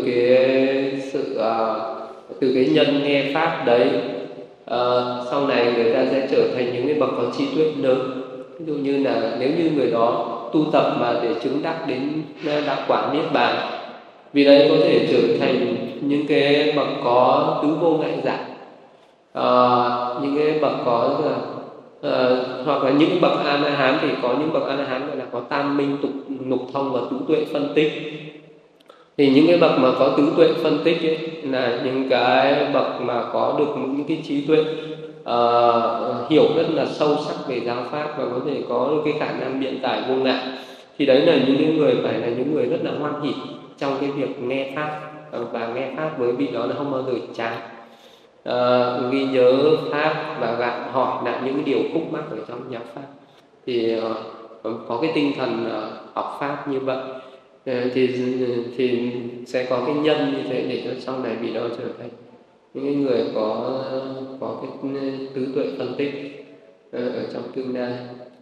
cái nhân nghe pháp đấy, sau này người ta sẽ trở thành những cái bậc có trí tuệ lớn. Ví dụ như là nếu như người đó tu tập mà để chứng đắc đến đạo quả niết bàn, vì đấy có thể trở thành những cái bậc có tứ vô ngại giải, những cái bậc có hoặc là những bậc A La Hán, thì có những bậc A La Hán gọi là có tam minh, nục thông và tứ tuệ phân tích. Thì những cái bậc mà có tứ tuệ phân tích ấy, là những cái bậc mà có được những cái trí tuệ hiểu rất là sâu sắc về giáo pháp, và có thể có được cái khả năng biện giải vô ngại. Thì đấy là những cái người phải là những người rất là hoan hỷ trong cái việc nghe pháp, và nghe pháp với vị đó là không bao giờ chán, ghi nhớ pháp và gạn hỏi lại những cái điều khúc mắc ở trong giáo pháp. Thì có cái tinh thần học pháp như vậy. Thì sẽ có cái nhân như thế để cho sau này vị đó trở thành những người có cái tứ tuệ phân tích ở trong tương lai.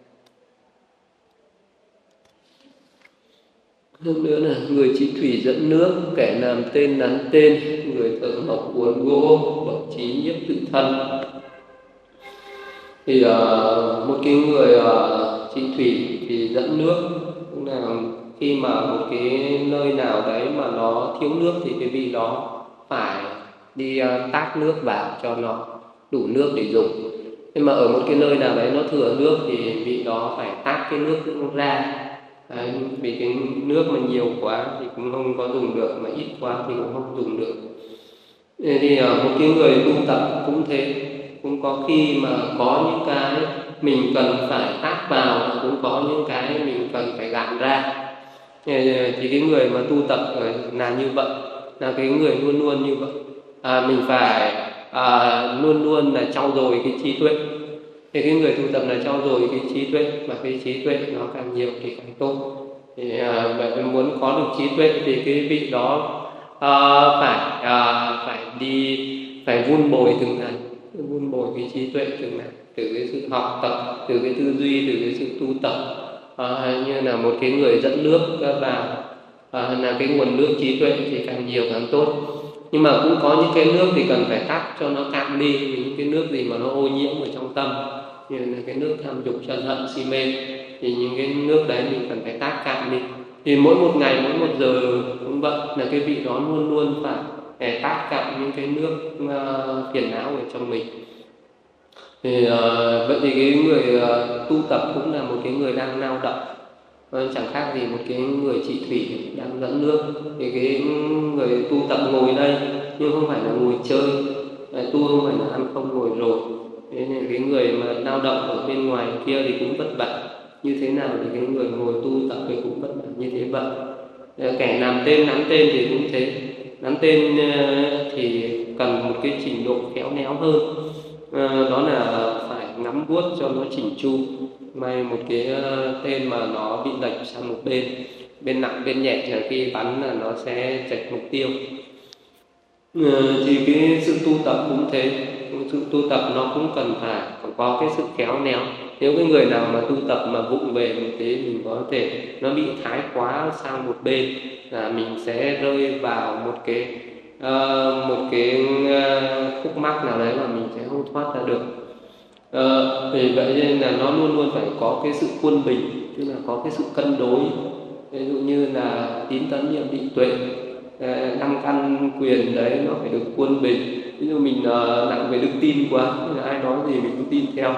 Hơn nữa là người trí thủy dẫn nước, kẻ làm tên nắn tên, người thợ mộc uốn gỗ, bậc trí nhiếp tự thân. Thì một cái người trí thủy thì dẫn nước, cũng là khi mà một cái nơi nào đấy mà nó thiếu nước thì cái vị đó phải đi tát nước vào cho nó đủ nước để dùng. Nhưng mà ở một cái nơi nào đấy nó thừa nước thì vị đó phải tát cái nước ra. Đấy, vì cái nước mà nhiều quá thì cũng không có dùng được, mà ít quá thì cũng không dùng được. Thì một cái người tu tập cũng thế, cũng có khi mà có những cái mình cần phải tát vào, cũng có những cái mình cần phải gạn ra. Thì cái người mà tu tập là như vậy, là cái người luôn luôn như vậy. Mình phải luôn luôn là trau dồi cái trí tuệ. Thì cái người tu tập là trau dồi cái trí tuệ, và cái trí tuệ nó càng nhiều thì càng tốt. Thì muốn có được trí tuệ thì cái vị đó phải vun bồi từng ngày, vun bồi cái trí tuệ từng ngày, từ cái sự học tập, từ cái tư duy, từ cái sự tu tập. Như là một cái người dẫn nước vào, là cái nguồn nước trí tuệ thì càng nhiều càng tốt. Nhưng mà cũng có những cái nước thì cần phải tắt cho nó cạn đi, vì những cái nước gì mà nó ô nhiễm ở trong tâm, như là cái nước tham dục sân hận si mê, thì những cái nước đấy mình cần phải tát cạn đi. Thì mỗi một ngày, mỗi một giờ cũng vậy, là cái vị đó luôn luôn phải tát cạn những cái nước phiền não ở trong mình. Thì vậy thì cái người tu tập cũng là một cái người đang lao động, chẳng khác gì một cái người trị thủy đang dẫn nước. Thì cái người tu tập ngồi đây nhưng không phải là ngồi chơi, tu không phải là ăn không ngồi rồi. Thế nên cái người mà lao động ở bên ngoài kia thì cũng vất vả như thế nào, thì cái người ngồi tu tập thì cũng vất vả như thế vậy. Kẻ làm tên nắn tên thì cũng thế. Nắn tên thì cần một cái trình độ khéo léo hơn, đó là phải ngắm vuốt cho nó chỉnh chu. May một cái tên mà nó bị lệch sang một bên nặng bên nhẹ là khi bắn là nó sẽ chệch mục tiêu. Thì cái sự tu tập cũng thế, sự tu tập nó cũng cần phải có cái sự khéo léo. Nếu cái người nào mà tu tập mà vụng về một thế, mình có thể nó bị thái quá sang một bên, là mình sẽ rơi vào một cái khúc mắc nào đấy mà mình sẽ không thoát ra được. Vì vậy nên là nó luôn luôn phải có cái sự quân bình, tức là có cái sự cân đối. Ví dụ như là tín tấn niệm định tuệ, 5 căn quyền đấy nó phải được quân bình. Ví dụ mình nặng về đức tin quá, là ai nói gì mình cũng tin theo.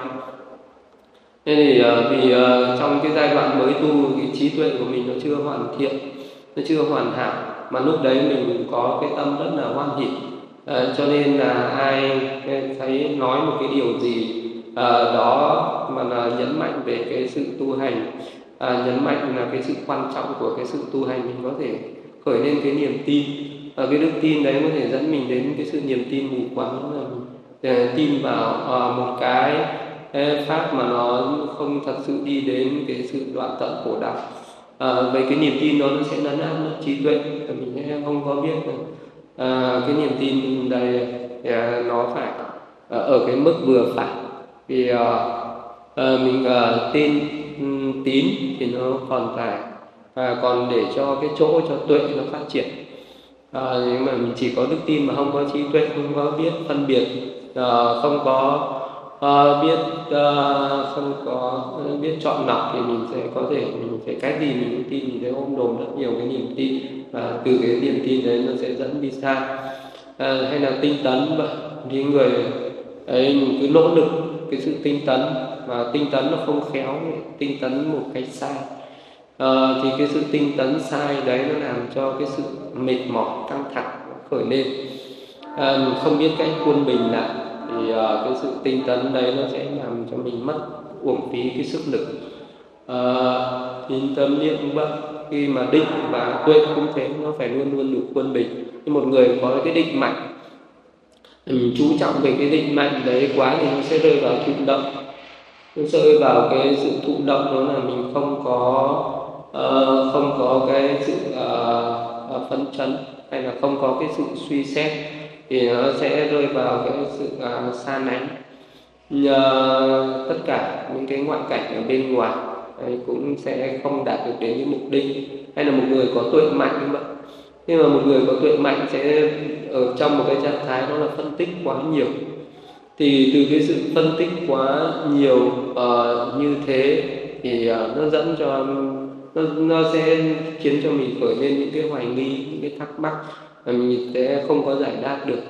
Nên thì vì trong cái giai đoạn mới tu, cái trí tuệ của mình nó chưa hoàn thiện, nó chưa hoàn hảo, mà lúc đấy mình có cái tâm rất là hoan hỷ. Cho nên là ai thấy nói một cái điều gì đó mà là nhấn mạnh về cái sự tu hành, nhấn mạnh là cái sự quan trọng của cái sự tu hành, mình có thể khởi lên cái niềm tin. Cái đức tin đấy có thể dẫn mình đến cái sự niềm tin mù quáng, là mình tin vào một cái pháp mà nó không thật sự đi đến cái sự đoạn tận khổ đau. Về cái niềm tin đó nó sẽ lấn át trí tuệ, mình sẽ không có biết cái niềm tin đây nó phải ở cái mức vừa phải. Vì mình tin tín thì nó còn phải còn để cho cái chỗ cho tuệ nó phát triển. Nhưng mà mình chỉ có đức tin mà không có trí tuệ, không có biết phân biệt, không có biết chọn lọc, thì mình sẽ có thể, mình phải cái gì mình cũng tin, mình sẽ ôm đồm rất nhiều cái niềm tin, và từ cái niềm tin đấy nó sẽ dẫn đi xa. Hay là tinh tấn vậy, thì người ấy mình cứ nỗ lực cái sự tinh tấn, mà tinh tấn nó không khéo, tinh tấn một cách sai, thì cái sự tinh tấn sai đấy nó làm cho cái sự mệt mỏi căng thẳng khởi lên. Không biết cách quân bình lại, thì cái sự tinh tấn đấy nó sẽ làm cho mình mất uổng phí cái sức lực. Tín tâm niệm cũng vậy, khi mà định và tuệ cũng thế, nó phải luôn luôn được quân bình. Nhưng một người có cái định mạnh, mình chú trọng về cái định mạnh đấy quá thì nó sẽ rơi vào thụ động. Nó rơi vào cái sự thụ động, đó là mình không có không có cái sự phấn chấn, hay là không có cái sự suy xét, thì nó sẽ rơi vào cái sự sa nánh. Tất cả những cái ngoại cảnh ở bên ngoài cũng sẽ không đạt được đến cái mục đích. Hay là một người có tuệ mạnh như vậy, nhưng mà một người có tuệ mạnh sẽ ở trong một cái trạng thái đó là phân tích quá nhiều. Thì từ cái sự phân tích quá nhiều như thế thì nó dẫn cho nó sẽ khiến cho mình khởi lên những cái hoài nghi, những cái thắc mắc mà mình sẽ không có giải đáp được.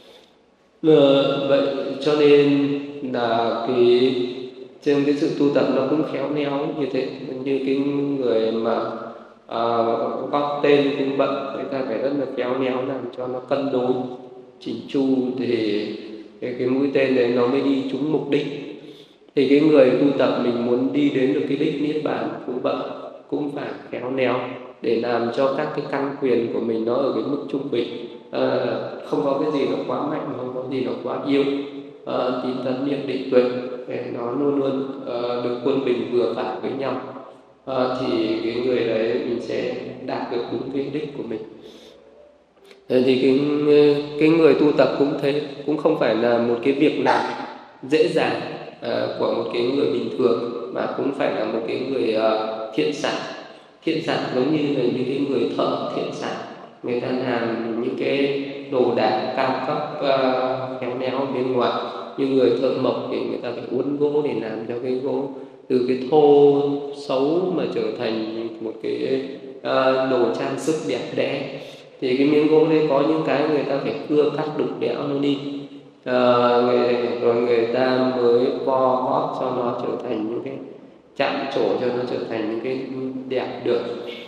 Vậy cho nên là trên cái sự tu tập nó cũng khéo léo như thế. Như cái người mà góp tên cũng vậy, người ta phải rất là khéo léo làm cho nó cân đối chỉnh chu, thì cái mũi tên đấy nó mới đi trúng mục đích. Thì cái người tu tập mình muốn đi đến được cái đích niết bàn cũng vậy, cũng phải khéo léo để làm cho các cái căn quyền của mình nó ở cái mức trung bình, không có cái gì nó quá mạnh, không có gì nó quá yếu. Tín tấn niệm định tuệ để nó luôn luôn được quân bình vừa phải với nhau, thì cái người đấy mình sẽ đạt được đúng cái đích của mình. Thì cái người tu tập cũng thế, cũng không phải là một cái việc làm dễ dàng của một cái người bình thường, mà cũng phải là một cái người thiện sản. Thiện sản giống như là những cái người thợ thiện sản, người ta làm những cái đồ đạc cao cấp khéo léo bên ngoài. Như người thợ mộc thì người ta phải uốn gỗ để làm cho cái gỗ từ cái thô xấu mà trở thành một cái đồ trang sức đẹp đẽ. Thì cái miếng gỗ đấy có những cái người ta phải cưa cắt đục đẽo nó đi, rồi người ta mới vo gót cho nó trở thành những cái chạm trổ, cho nó trở thành những cái đẹp được.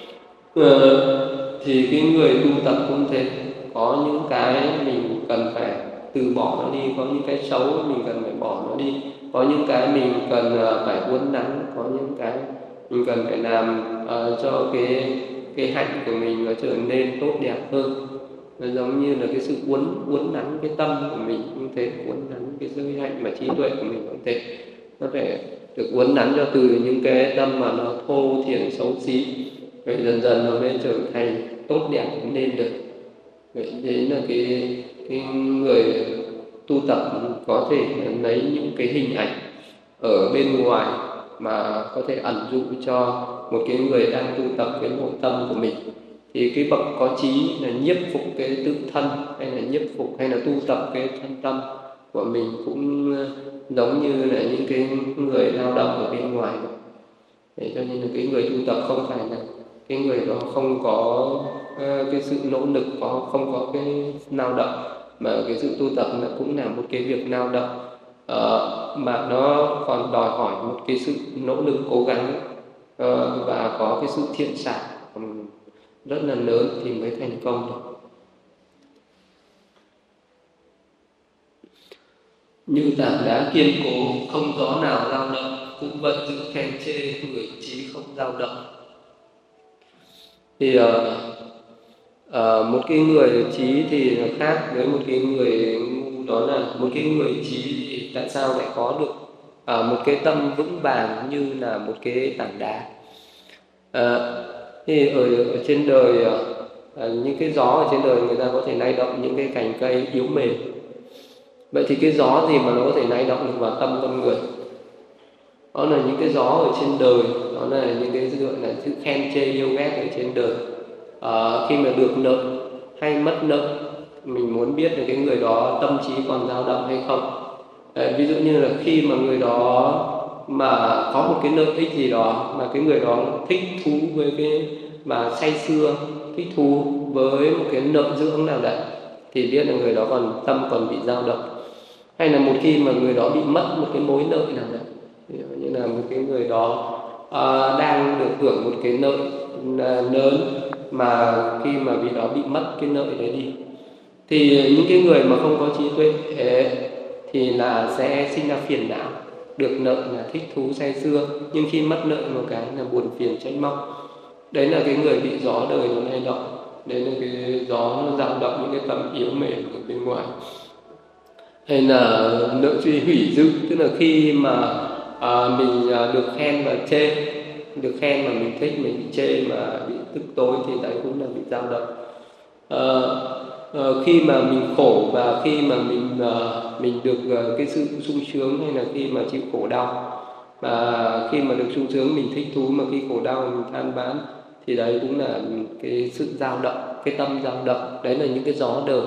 Thì cái người tu tập cũng thế, có những cái mình cần phải từ bỏ nó đi, có những cái xấu mình cần phải bỏ nó đi, có những cái mình cần phải uốn nắn, có những cái mình cần phải làm cho cái hạnh của mình nó trở nên tốt đẹp hơn. Nó giống như là cái sự uốn nắn cái tâm của mình cũng thế, uốn nắn cái giới hạnh và trí tuệ của mình cũng thế. Nó phải được uốn nắn cho từ những cái tâm mà nó thô thiển xấu xí, rồi dần dần nó mới trở thành tốt đẹp nên được. Vậy đấy là cái người tu tập có thể lấy những cái hình ảnh ở bên ngoài mà có thể ẩn dụ cho một cái người đang tu tập cái nội tâm của mình. Thì cái bậc có trí là nhiếp phục cái tự thân, hay là nhiếp phục hay là tu tập cái thân tâm của mình, cũng giống như là những cái người lao động ở bên ngoài. Để cho nên là cái người tu tập không phải là cái người đó không có cái sự nỗ lực, không có cái lao động, mà cái sự tu tập là cũng là một cái việc lao động, mà nó còn đòi hỏi một cái sự nỗ lực cố gắng và có cái sự thiện xạ rất là lớn thì mới thành công được. Như tảng đá kiên cố không gió nào dao động, cũng vẫn giữ khen chê người trí không dao động. Thì một cái người trí thì khác với một cái người ngu, đó là một cái người trí thì tại sao lại có được một cái tâm vững vàng như là một cái tảng đá. Thì ở trên đời những cái gió ở trên đời người ta có thể lay động những cái cành cây yếu mềm. Vậy thì cái gió gì mà nó có thể lay động được vào tâm con người? Đó là những cái gió ở trên đời, đó là những cái gọi là sự khen chê yêu ghét ở trên đời. Khi mà được lợi hay mất lợi, mình muốn biết là cái người đó tâm trí còn dao động hay không. Ví dụ như là khi mà người đó mà có một cái lợi ích gì đó mà cái người đó thích thú với cái mà say sưa, thích thú với một cái lợi dưỡng nào đấy, thì biết là người đó còn tâm còn bị dao động. Hay là một khi mà người đó bị mất một cái mối lợi nào đấy, như là một cái người đó đang được hưởng một cái lợi lớn, mà khi mà vị đó bị mất cái lợi đấy đi, thì những cái người mà không có trí tuệ thì là sẽ sinh ra phiền não. Được lợi là thích thú say sưa, nhưng khi mất lợi một cái là buồn phiền trách móc. Đấy là cái người bị gió đời nó lay động, đấy là cái gió nó dao động những cái tâm yếu mềm ở bên ngoài. Hay là nợ truy hủy dữ, tức là khi mà mình được khen và chê, được khen mà mình thích, mình bị chê mà bị tức tối thì đấy cũng là bị dao động. Khi mà mình khổ và khi mà mình được cái sự sung sướng, hay là khi mà chịu khổ đau, và khi mà được sung sướng mình thích thú, mà khi khổ đau mình than vãn, thì đấy cũng là cái sự dao động, cái tâm dao động. Đấy là những cái gió đời.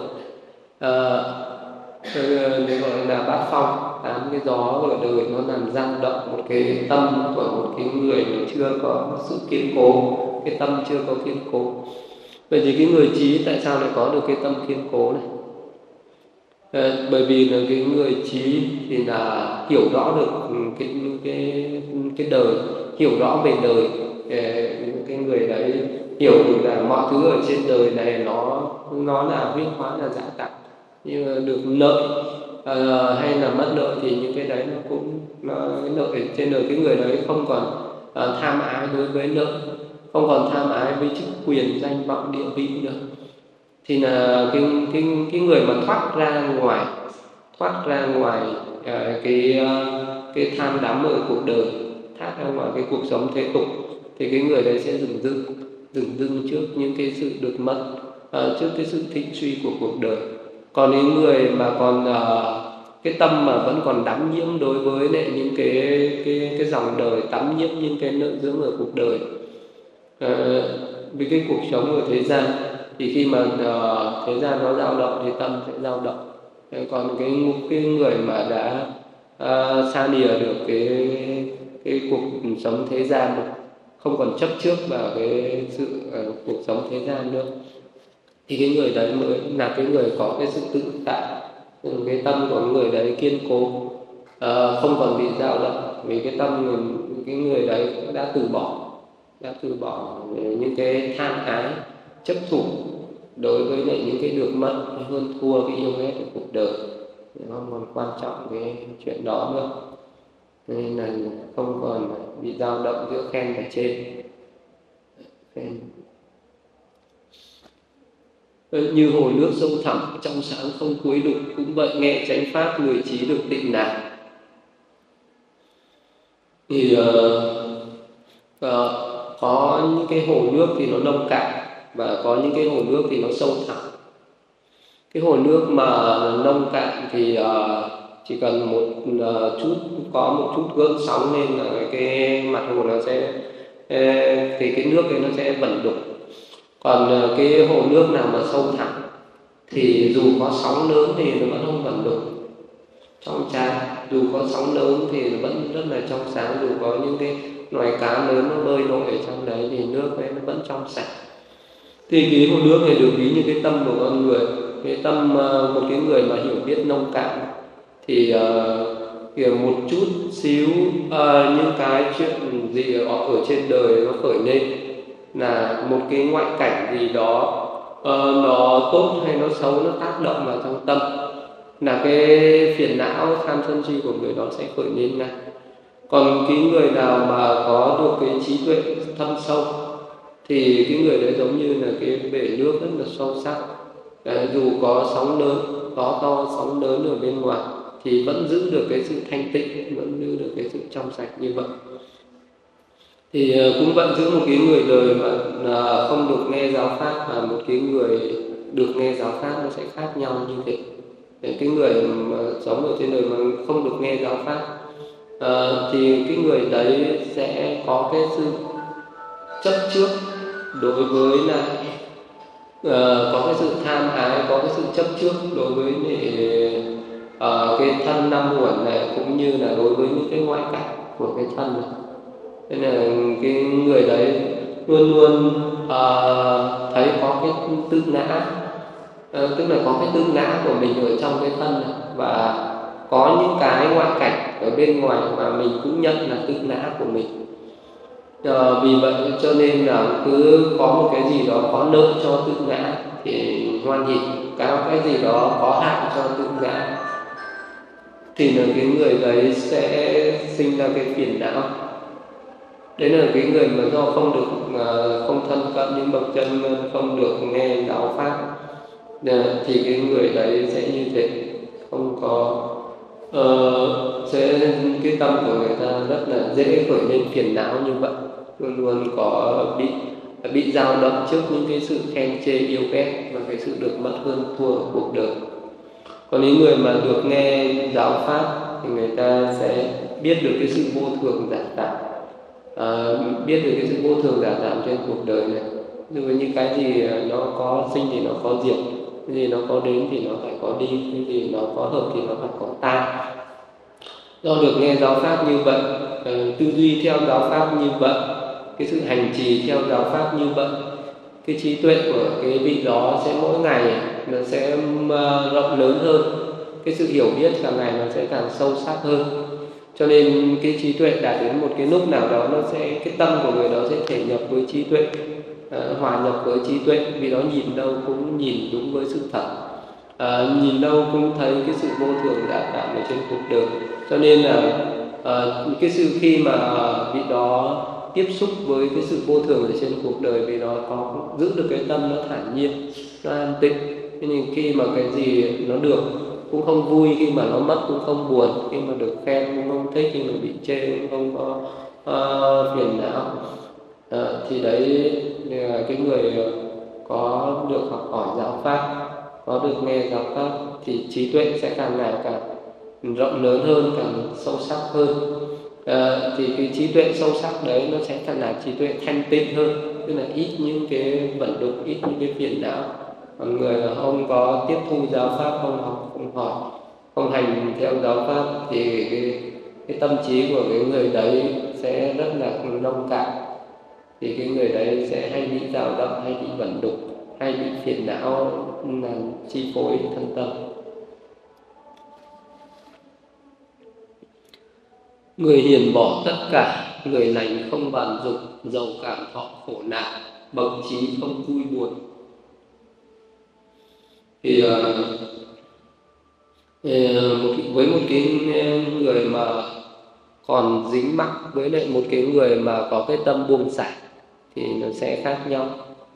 Để gọi là bát phong, 8 cái gió ở đời nó làm dao động một cái tâm của một cái người mà chưa có sự kiên cố, cái tâm chưa có kiên cố. Vậy thì cái người trí tại sao lại có được cái tâm kiên cố này? Bởi vì là cái người trí thì là hiểu rõ được cái đời, hiểu rõ về đời. Cái người đấy hiểu được là mọi thứ ở trên đời này nó là huyễn hóa, là giả tạm. Như được lợi hay là mất lợi thì những cái đấy nó cũng cái lợi trên đời. Cái người đấy không còn tham ái đối với lợi, không còn tham ái với chức quyền, danh vọng, địa vị nữa, thì là cái người mà thoát ra ngoài cái tham đắm ở cuộc đời, thoát ra ngoài cái cuộc sống thế tục, thì cái người đấy sẽ dừng dưng trước những cái sự được mất, trước cái sự thịnh suy của cuộc đời. Còn những người mà còn cái tâm mà vẫn còn đắm nhiễm đối với lại những cái dòng đời, đắm nhiễm những cái nợ dưỡng ở cuộc đời, với cái cuộc sống ở thế gian, thì khi mà thế gian nó dao động thì tâm sẽ dao động. Còn cái người mà đã xa lìa được cái cuộc sống thế gian rồi, không còn chấp trước vào cái sự cuộc sống thế gian nữa, thì cái người đấy mới là cái người có cái sự tự tại. Cái tâm của người đấy kiên cố, không còn bị dao động, vì cái tâm cái người đấy đã từ bỏ những cái tham ái, chấp thủ đối với lại những cái được mất, hơn thua cái yêu ghét của cuộc đời, không còn quan trọng cái chuyện đó nữa, nên là không còn bị dao động giữa khen và chê. Như hồ nước sâu thẳm trong sáng không cuối đục, cũng vậy nghe chánh pháp người trí được tịnh lạc. Thì có những cái hồ nước thì nó nông cạn, và có những cái hồ nước thì nó sâu thẳm. Cái hồ nước mà nông cạn thì chỉ cần có một chút gợn sóng lên là cái mặt hồ nó sẽ thì cái nước ấy nó sẽ vẩn đục. Còn cái hồ nước nào mà sâu thẳm thì dù có sóng lớn thì nó vẫn không vẩn đục, trong sáng. Dù có sóng lớn thì nó vẫn rất là trong sáng. Dù có những cái loài cá lớn nó bơi lội ở trong đấy thì nước ấy nó vẫn trong sạch. Thì cái hồ nước này được ví như cái tâm của con người. Cái tâm một cái người mà hiểu biết nông cạn thì một chút xíu những cái chuyện gì ở trên đời nó khởi lên, là một cái ngoại cảnh gì đó nó tốt hay nó xấu, nó tác động vào trong tâm, là cái phiền não tham sân si của người đó sẽ khởi lên ngay. Còn cái người nào mà có được cái trí tuệ thâm sâu thì cái người đấy giống như là cái bể nước rất là sâu sắc. Dù có sóng lớn, có to sóng lớn ở bên ngoài thì vẫn giữ được cái sự thanh tịnh, vẫn giữ được cái sự trong sạch như vậy. Thì cũng vẫn giữ một cái người đời mà không được nghe giáo pháp và một cái người được nghe giáo pháp, nó sẽ khác nhau như thế. Cái người mà sống ở trên đời mà không được nghe giáo pháp thì cái người đấy sẽ có cái sự chấp trước đối với lại có cái sự tham ái, có cái sự chấp trước đối với cái thân năm uẩn này, cũng như là đối với những cái ngoại cảnh của cái thân này. Nên là cái người đấy luôn luôn thấy có cái tự ngã, tức là có cái tự ngã của mình ở trong cái thân này, và có những cái ngoại cảnh ở bên ngoài mà mình cũng nhận là tự ngã của mình. Vì vậy cho nên là cứ có một cái gì đó có lợi cho tự ngã thì hoan hỉ, cái gì đó có hại cho tự ngã thì là cái người đấy sẽ sinh ra cái phiền não. Đấy là cái người mà do không được không thân cận những bậc chân, không được nghe giáo pháp, thì cái người đấy sẽ như thế, không có sẽ cái tâm của người ta rất là dễ khởi lên phiền não như vậy. luôn luôn có bị dao động trước những cái sự khen chê yêu ghét và cái sự được mất hơn thua ở cuộc đời. Còn những người mà được nghe giáo pháp thì người ta sẽ biết được cái sự vô thường giả tạm, biết được cái sự vô thường giả tạm trên cuộc đời này. Dù như cái gì nó có sinh thì nó có diệt, cái gì nó có đến thì nó phải có đi, cái gì nó có hợp thì nó phải có tan. Do được nghe giáo pháp như vậy, tư duy theo giáo pháp như vậy, cái sự hành trì theo giáo pháp như vậy, cái trí tuệ của cái vị đó sẽ mỗi ngày nó sẽ rộng lớn hơn, cái sự hiểu biết càng ngày nó sẽ càng sâu sắc hơn. Cho nên cái trí tuệ đạt đến một cái lúc nào đó, nó sẽ, cái tâm của người đó sẽ thể nhập với trí tuệ, hòa nhập với trí tuệ. Vì đó nhìn đâu cũng nhìn đúng với sự thật, nhìn đâu cũng thấy cái sự vô thường giả tạm ở trên cuộc đời. Cho nên là cái sự khi mà vị đó tiếp xúc với cái sự vô thường ở trên cuộc đời, vì đó có giữ được cái tâm nó thản nhiên, nó an tịnh. Thế nên khi mà cái gì nó được cũng không vui, khi mà nó mất cũng không buồn, khi mà được khen cũng không thích, khi mà bị chê cũng không có phiền não. Thì đấy là cái người có được học hỏi giáo pháp, có được nghe giáo pháp thì trí tuệ sẽ càng ngày càng rộng lớn hơn, càng sâu sắc hơn. Thì cái trí tuệ sâu sắc đấy nó sẽ càng là trí tuệ thanh tịnh hơn, tức là ít những cái vận động, ít những cái phiền não. Còn người là không có tiếp thu giáo pháp, không học, không hỏi, không hành theo giáo pháp thì cái tâm trí của cái người đấy sẽ rất là nông cạn. Thì cái người đấy sẽ hay bị dao động, hay bị vận động, hay bị phiền não làm chi phối thân tâm. Người hiền bỏ tất cả, người lành không bàn dục, giàu cảm thọ khổ nạn, bậc trí không vui buồn. Thì với một cái người mà còn dính mắc với lại một cái người mà có cái tâm buông xả thì nó sẽ khác nhau.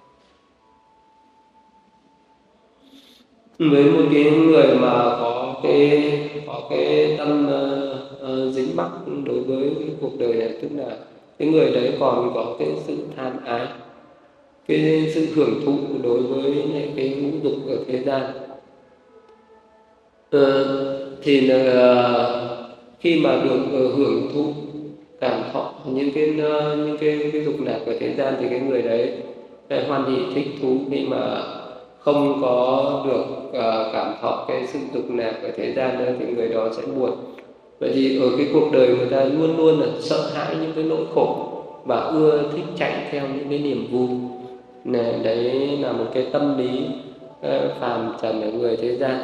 Với một cái người mà có cái tâm dính mắc đối với cái cuộc đời này, tức là cái người đấy còn có cái sự tham ái, cái sự hưởng thụ đối với cái ngũ dục ở thế gian, thì là khi mà được hưởng thụ cảm thọ những cái dục lạc ở thế gian thì cái người đấy hoan hỷ thích thú. Khi mà không có được cảm thọ cái sự dục lạc ở thế gian nữa thì người đó sẽ buồn. Vậy thì ở cái cuộc đời người ta luôn luôn là sợ hãi những cái nỗi khổ và ưa thích chạy theo những cái niềm vui. Đấy là một cái tâm lý phàm trần ở người thế gian.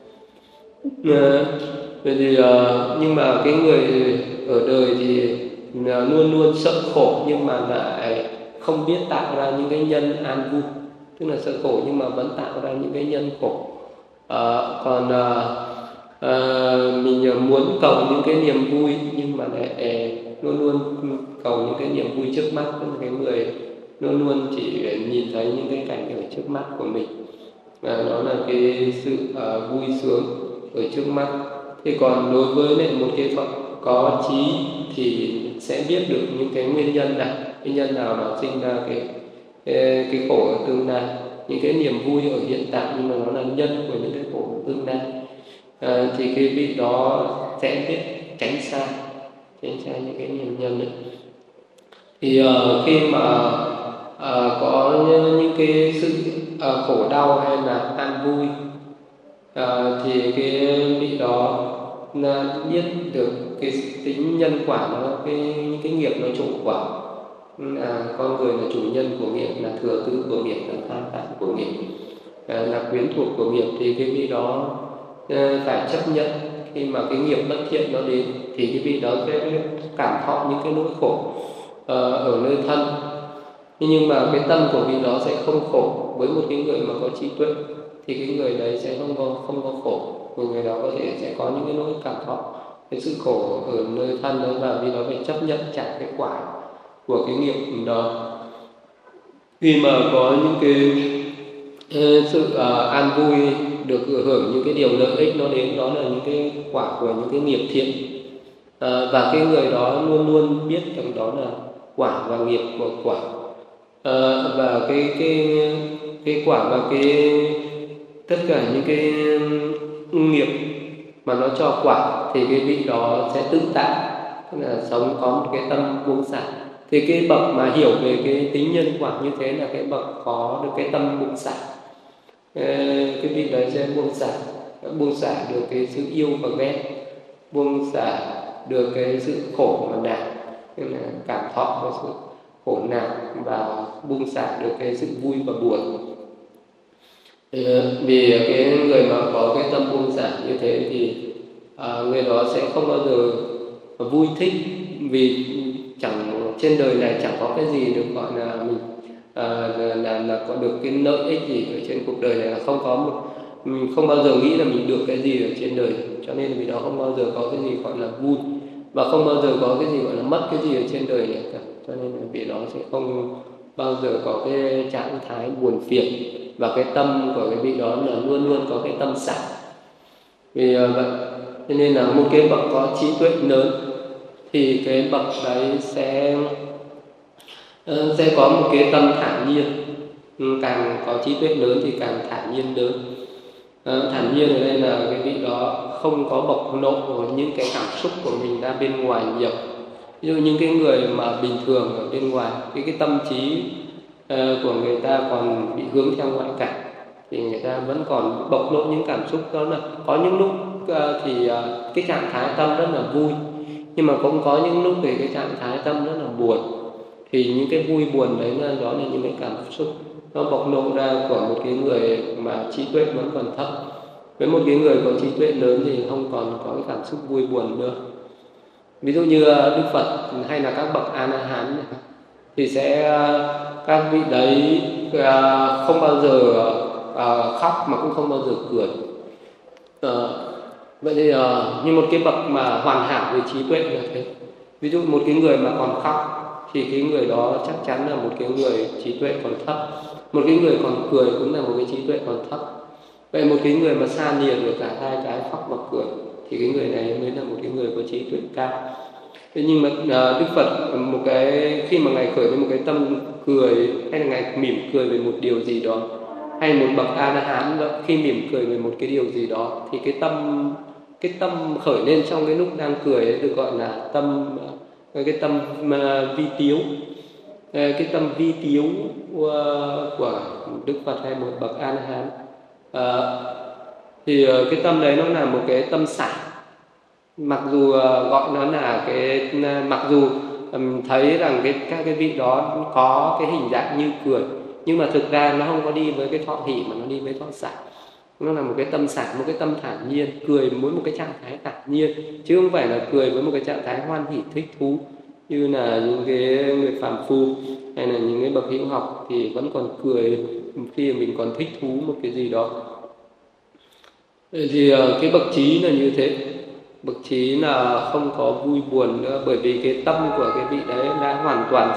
Vậy thì nhưng mà cái người ở đời thì luôn luôn sợ khổ nhưng mà lại không biết tạo ra những cái nhân an vui. Tức là sợ khổ nhưng mà vẫn tạo ra những cái nhân khổ. Còn mình muốn cầu những cái niềm vui nhưng mà lại luôn luôn cầu những cái niềm vui trước mắt. Tức là cái người luôn luôn chỉ nhìn thấy những cái cảnh ở trước mắt của mình, đó là cái sự vui sướng ở trước mắt. Thì còn đối với lại một cái phận có trí thì sẽ biết được những cái nguyên nhân nào, nguyên nhân nào nó sinh ra cái khổ ở tương lai, những cái niềm vui ở hiện tại nhưng mà nó là nhân của những cái khổ ở tương lai. Thì cái vị đó sẽ biết tránh xa những cái niềm nhân đấy. Thì khi mà có những cái sự khổ đau hay là an vui, thì cái vị đó là biết được cái tính nhân quả, nó những cái nghiệp nó chủ quả, là con người là chủ nhân của nghiệp, là thừa tự của nghiệp, là tham tạng của nghiệp, là quyến thuộc của nghiệp. Thì cái vị đó phải chấp nhận khi mà cái nghiệp bất thiện nó đến thì cái vị đó sẽ cảm thọ những cái nỗi khổ ở nơi thân. Nhưng mà cái tâm của vị đó sẽ không khổ. Với một cái người mà có trí tuệ thì cái người đấy sẽ không có khổ. Người đó có thể sẽ có những cái nỗi cảm thọ cái sự khổ ở nơi thân đó, và vì đó phải chấp nhận trả cái quả của cái nghiệp đó. Khi mà có những cái sự an vui, được hưởng những cái điều lợi ích nó đến, đó là những cái quả của những cái nghiệp thiện. Và cái người đó luôn luôn biết rằng đó là quả và nghiệp của quả. Và cái quả và tất cả những cái nghiệp mà nó cho quả thì cái vị đó sẽ tự tại, tức là sống có một cái tâm buông xả. Thì cái bậc mà hiểu về cái tính nhân quả như thế là cái bậc có được cái tâm buông xả. Cái vị đấy sẽ buông xả được cái sự yêu và ghét, buông xả được cái sự khổ và nạn, tức là cảm thọ với sự khổ nạn, và buông xả được cái sự vui và buồn. Vì cái người mà có cái tâm buông xả như thế thì người đó sẽ không bao giờ vui thích, vì trên đời này chẳng có cái gì được gọi là mình là có được cái lợi ích gì ở trên cuộc đời này, là mình không bao giờ nghĩ là mình được cái gì ở trên đời, cho nên vì đó không bao giờ có cái gì gọi là vui, và không bao giờ có cái gì gọi là mất cái gì ở trên đời này cả. Cho nên vì đó sẽ không bao giờ có cái trạng thái buồn phiền, và cái tâm của cái vị đó là luôn luôn có cái tâm xả. Vì vậy cho nên là một cái bậc có trí tuệ lớn thì cái bậc đấy sẽ có một cái tâm thản nhiên. Càng có trí tuệ lớn thì càng thản nhiên lớn. Thản nhiên ở đây là cái vị đó không có bộc lộ những cái cảm xúc của mình ra bên ngoài nhiều. Ví dụ những cái người mà bình thường ở bên ngoài, cái tâm trí của người ta còn bị hướng theo ngoại cảnh, thì người ta vẫn còn bộc lộ những cảm xúc đó. Là có những lúc thì cái trạng thái tâm rất là vui, nhưng mà cũng có những lúc thì cái trạng thái tâm rất là buồn. Thì những cái vui buồn đấy đó là những cái cảm xúc nó bộc lộ ra của một cái người mà trí tuệ vẫn còn thấp. Với một cái người có trí tuệ lớn thì không còn có cái cảm xúc vui buồn nữa. Ví dụ như Đức Phật hay là các bậc A-la-hán thì sẽ các vị đấy không bao giờ khóc mà cũng không bao giờ cười. Vậy thì như một cái bậc mà hoàn hảo về trí tuệ là thế. Ví dụ một cái người mà còn khóc thì cái người đó chắc chắn là một cái người trí tuệ còn thấp. Một cái người còn cười cũng là một cái trí tuệ còn thấp. Vậy một cái người mà xa lìa được cả hai cái khóc và cười thì cái người này mới là một cái người có trí tuệ cao. Thế nhưng mà Đức Phật khi mà ngài khởi với một cái tâm cười, hay là ngài mỉm cười về một điều gì đó, hay một bậc A-la-hán khi mỉm cười về một cái điều gì đó, thì cái tâm khởi lên trong cái lúc đang cười ấy được gọi là cái tâm vi tiếu. Cái tâm vi tiếu của Đức Phật hay một bậc A-la-hán thì cái tâm đấy nó là một cái tâm xả. Mặc dù gọi nó là mặc dù thấy rằng các cái vị đó có cái hình dạng như cười, nhưng mà thực ra nó không có đi với cái thọ hỷ mà nó đi với thọ xả. Nó là một cái tâm xả, một cái tâm thản nhiên, cười với một cái trạng thái thản nhiên, chứ không phải là cười với một cái trạng thái hoan hỷ thích thú như là những cái người phàm phu hay là những cái bậc hữu học thì vẫn còn cười khi mình còn thích thú một cái gì đó. Thì cái bậc trí là như thế. Bậc trí là không có vui buồn nữa, bởi vì cái tâm của cái vị đấy đã hoàn toàn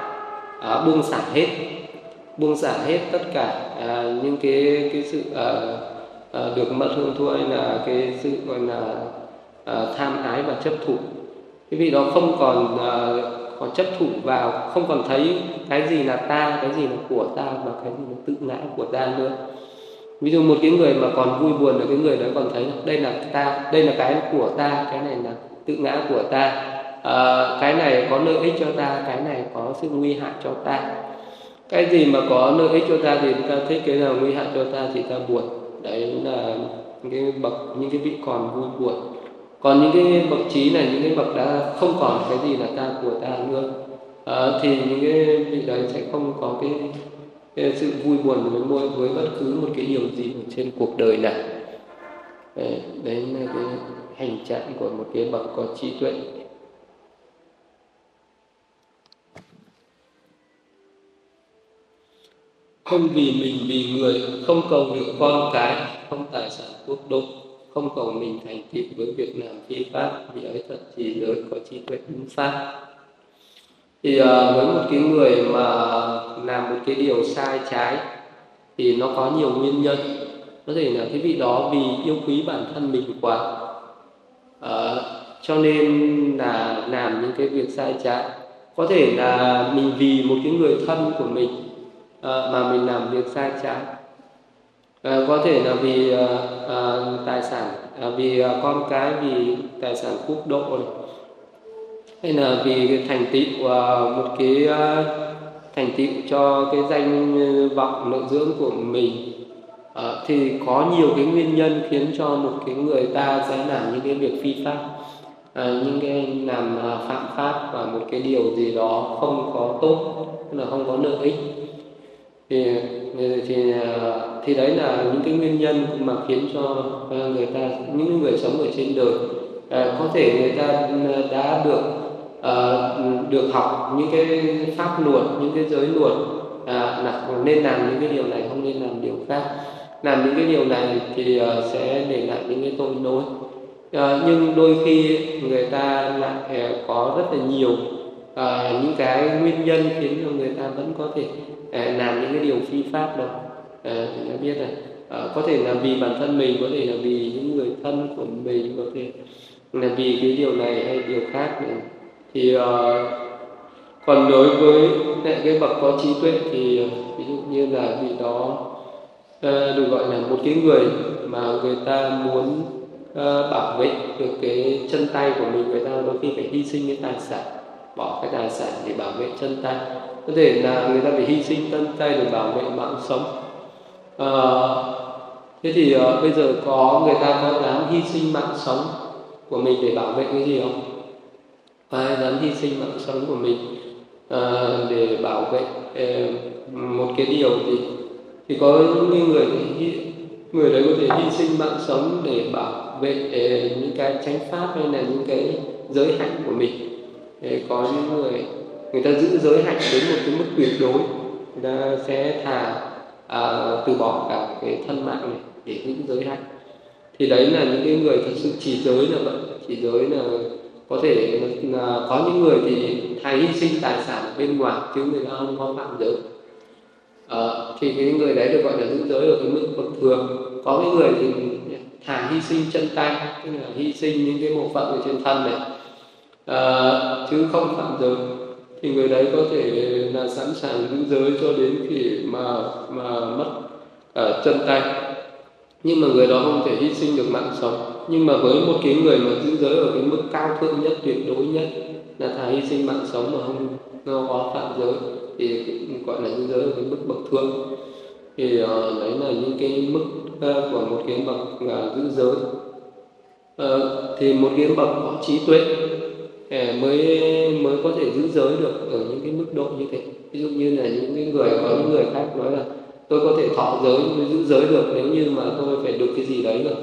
buông xả hết tất cả những cái sự được mất hưởng thua, hay là cái sự gọi là tham ái và chấp thủ. Cái vị đó không còn chấp thủ vào, không còn thấy cái gì là ta, cái gì là của ta, và cái gì là tự ngã của ta nữa. Ví dụ một cái người mà còn vui buồn là cái người đó còn thấy đây là ta, đây là cái của ta, cái này là tự ngã của ta, cái này có lợi ích cho ta, cái này có sự nguy hại cho ta. Cái gì mà có lợi ích cho ta thì ta thích, cái nào nguy hại cho ta thì ta buồn. Đấy là những cái vị còn vui buồn. Còn những cái bậc trí này, những cái bậc đã không còn cái gì là ta của ta nữa, thì những cái vị đấy sẽ không có cái sự vui buồn với bất cứ một cái điều gì ở trên cuộc đời này. Đấy là cái hành trạng của một cái bậc có trí tuệ. Không vì mình vì người, không cầu được con cái, không tài sản quốc độ, không cầu mình thành tựu với việc làm phi pháp, vì ấy thật chỉ giới có trí tuệ đúng pháp. Thì với một cái người mà làm một cái điều sai trái thì nó có nhiều nguyên nhân. Có thể là cái vị đó vì yêu quý bản thân mình quá, cho nên là làm những cái việc sai trái. Có thể là mình vì một cái người thân của mình mà mình làm việc sai trái. Có thể là vì tài sản, vì con cái, vì tài sản quốc độ này, hay là vì cái thành tựu, một cái thành tựu cho cái danh vọng lợi dưỡng của mình. Thì có nhiều cái nguyên nhân khiến cho một cái người ta sẽ làm những cái việc phi pháp, những cái làm phạm pháp và một cái điều gì đó không có tốt, là không có lợi ích. Thì đấy là những cái nguyên nhân mà khiến cho người ta, những người sống ở trên đời, có thể người ta đã được học những cái pháp luật, những cái giới luật, là nên làm những cái điều này, không nên làm điều khác. Làm những cái điều này thì sẽ để lại những cái tội lỗi. Nhưng đôi khi người ta lại có rất là nhiều những cái nguyên nhân khiến cho người ta vẫn có thể làm những cái điều phi pháp đó. Chúng ta biết là có thể là vì bản thân mình, có thể là vì những người thân của mình, có thể là vì cái điều này hay điều khác nữa. Thì còn đối với cái bậc có trí tuệ thì ví dụ như là vị đó được gọi là một cái người mà người ta muốn bảo vệ được cái chân tay của mình, người ta đôi khi phải hy sinh cái tài sản, bỏ cái tài sản để bảo vệ chân tay. Có thể là người ta phải hy sinh chân tay để bảo vệ mạng sống. Thế thì bây giờ người ta có dám hy sinh mạng sống của mình để bảo vệ cái gì không? Ai dám hy sinh mạng sống của mình để bảo vệ một cái điều gì? Thì có những người đấy có thể hy sinh mạng sống để bảo vệ những cái chánh pháp hay là những cái giới hạnh của mình. Có những người ta giữ giới hạnh đến một cái mức tuyệt đối, người ta sẽ từ bỏ cả cái thân mạng này để giữ giới hạnh. Thì đấy là những cái người thật sự trì giới là vậy. Trì giới là có thể là có những người thì thà hy sinh tài sản bên ngoài chứ người ta không có phạm giới. Thì cái người đấy được gọi là giữ giới ở cái mức bậc thường. Có cái người thì thà hy sinh chân tay, tức là hy sinh những cái bộ phận ở trên thân này, chứ không phạm giới. Thì người đấy có thể là sẵn sàng giữ giới cho đến khi mà mất chân tay. Nhưng mà người đó không thể hy sinh được mạng sống. Nhưng mà với một cái người mà giữ giới ở cái mức cao thượng nhất, tuyệt đối nhất, là thà hy sinh mạng sống mà không có phạm giới, thì gọi là giữ giới ở cái mức bậc thượng. Thì đấy là những cái mức của một cái bậc giữ giới. Thì một cái bậc có trí tuệ mới có thể giữ giới được ở những cái mức độ như thế. Ví dụ như là có những người khác nói là tôi có thể thọ giới mới giữ giới được nếu như mà tôi phải được cái gì đấy rồi.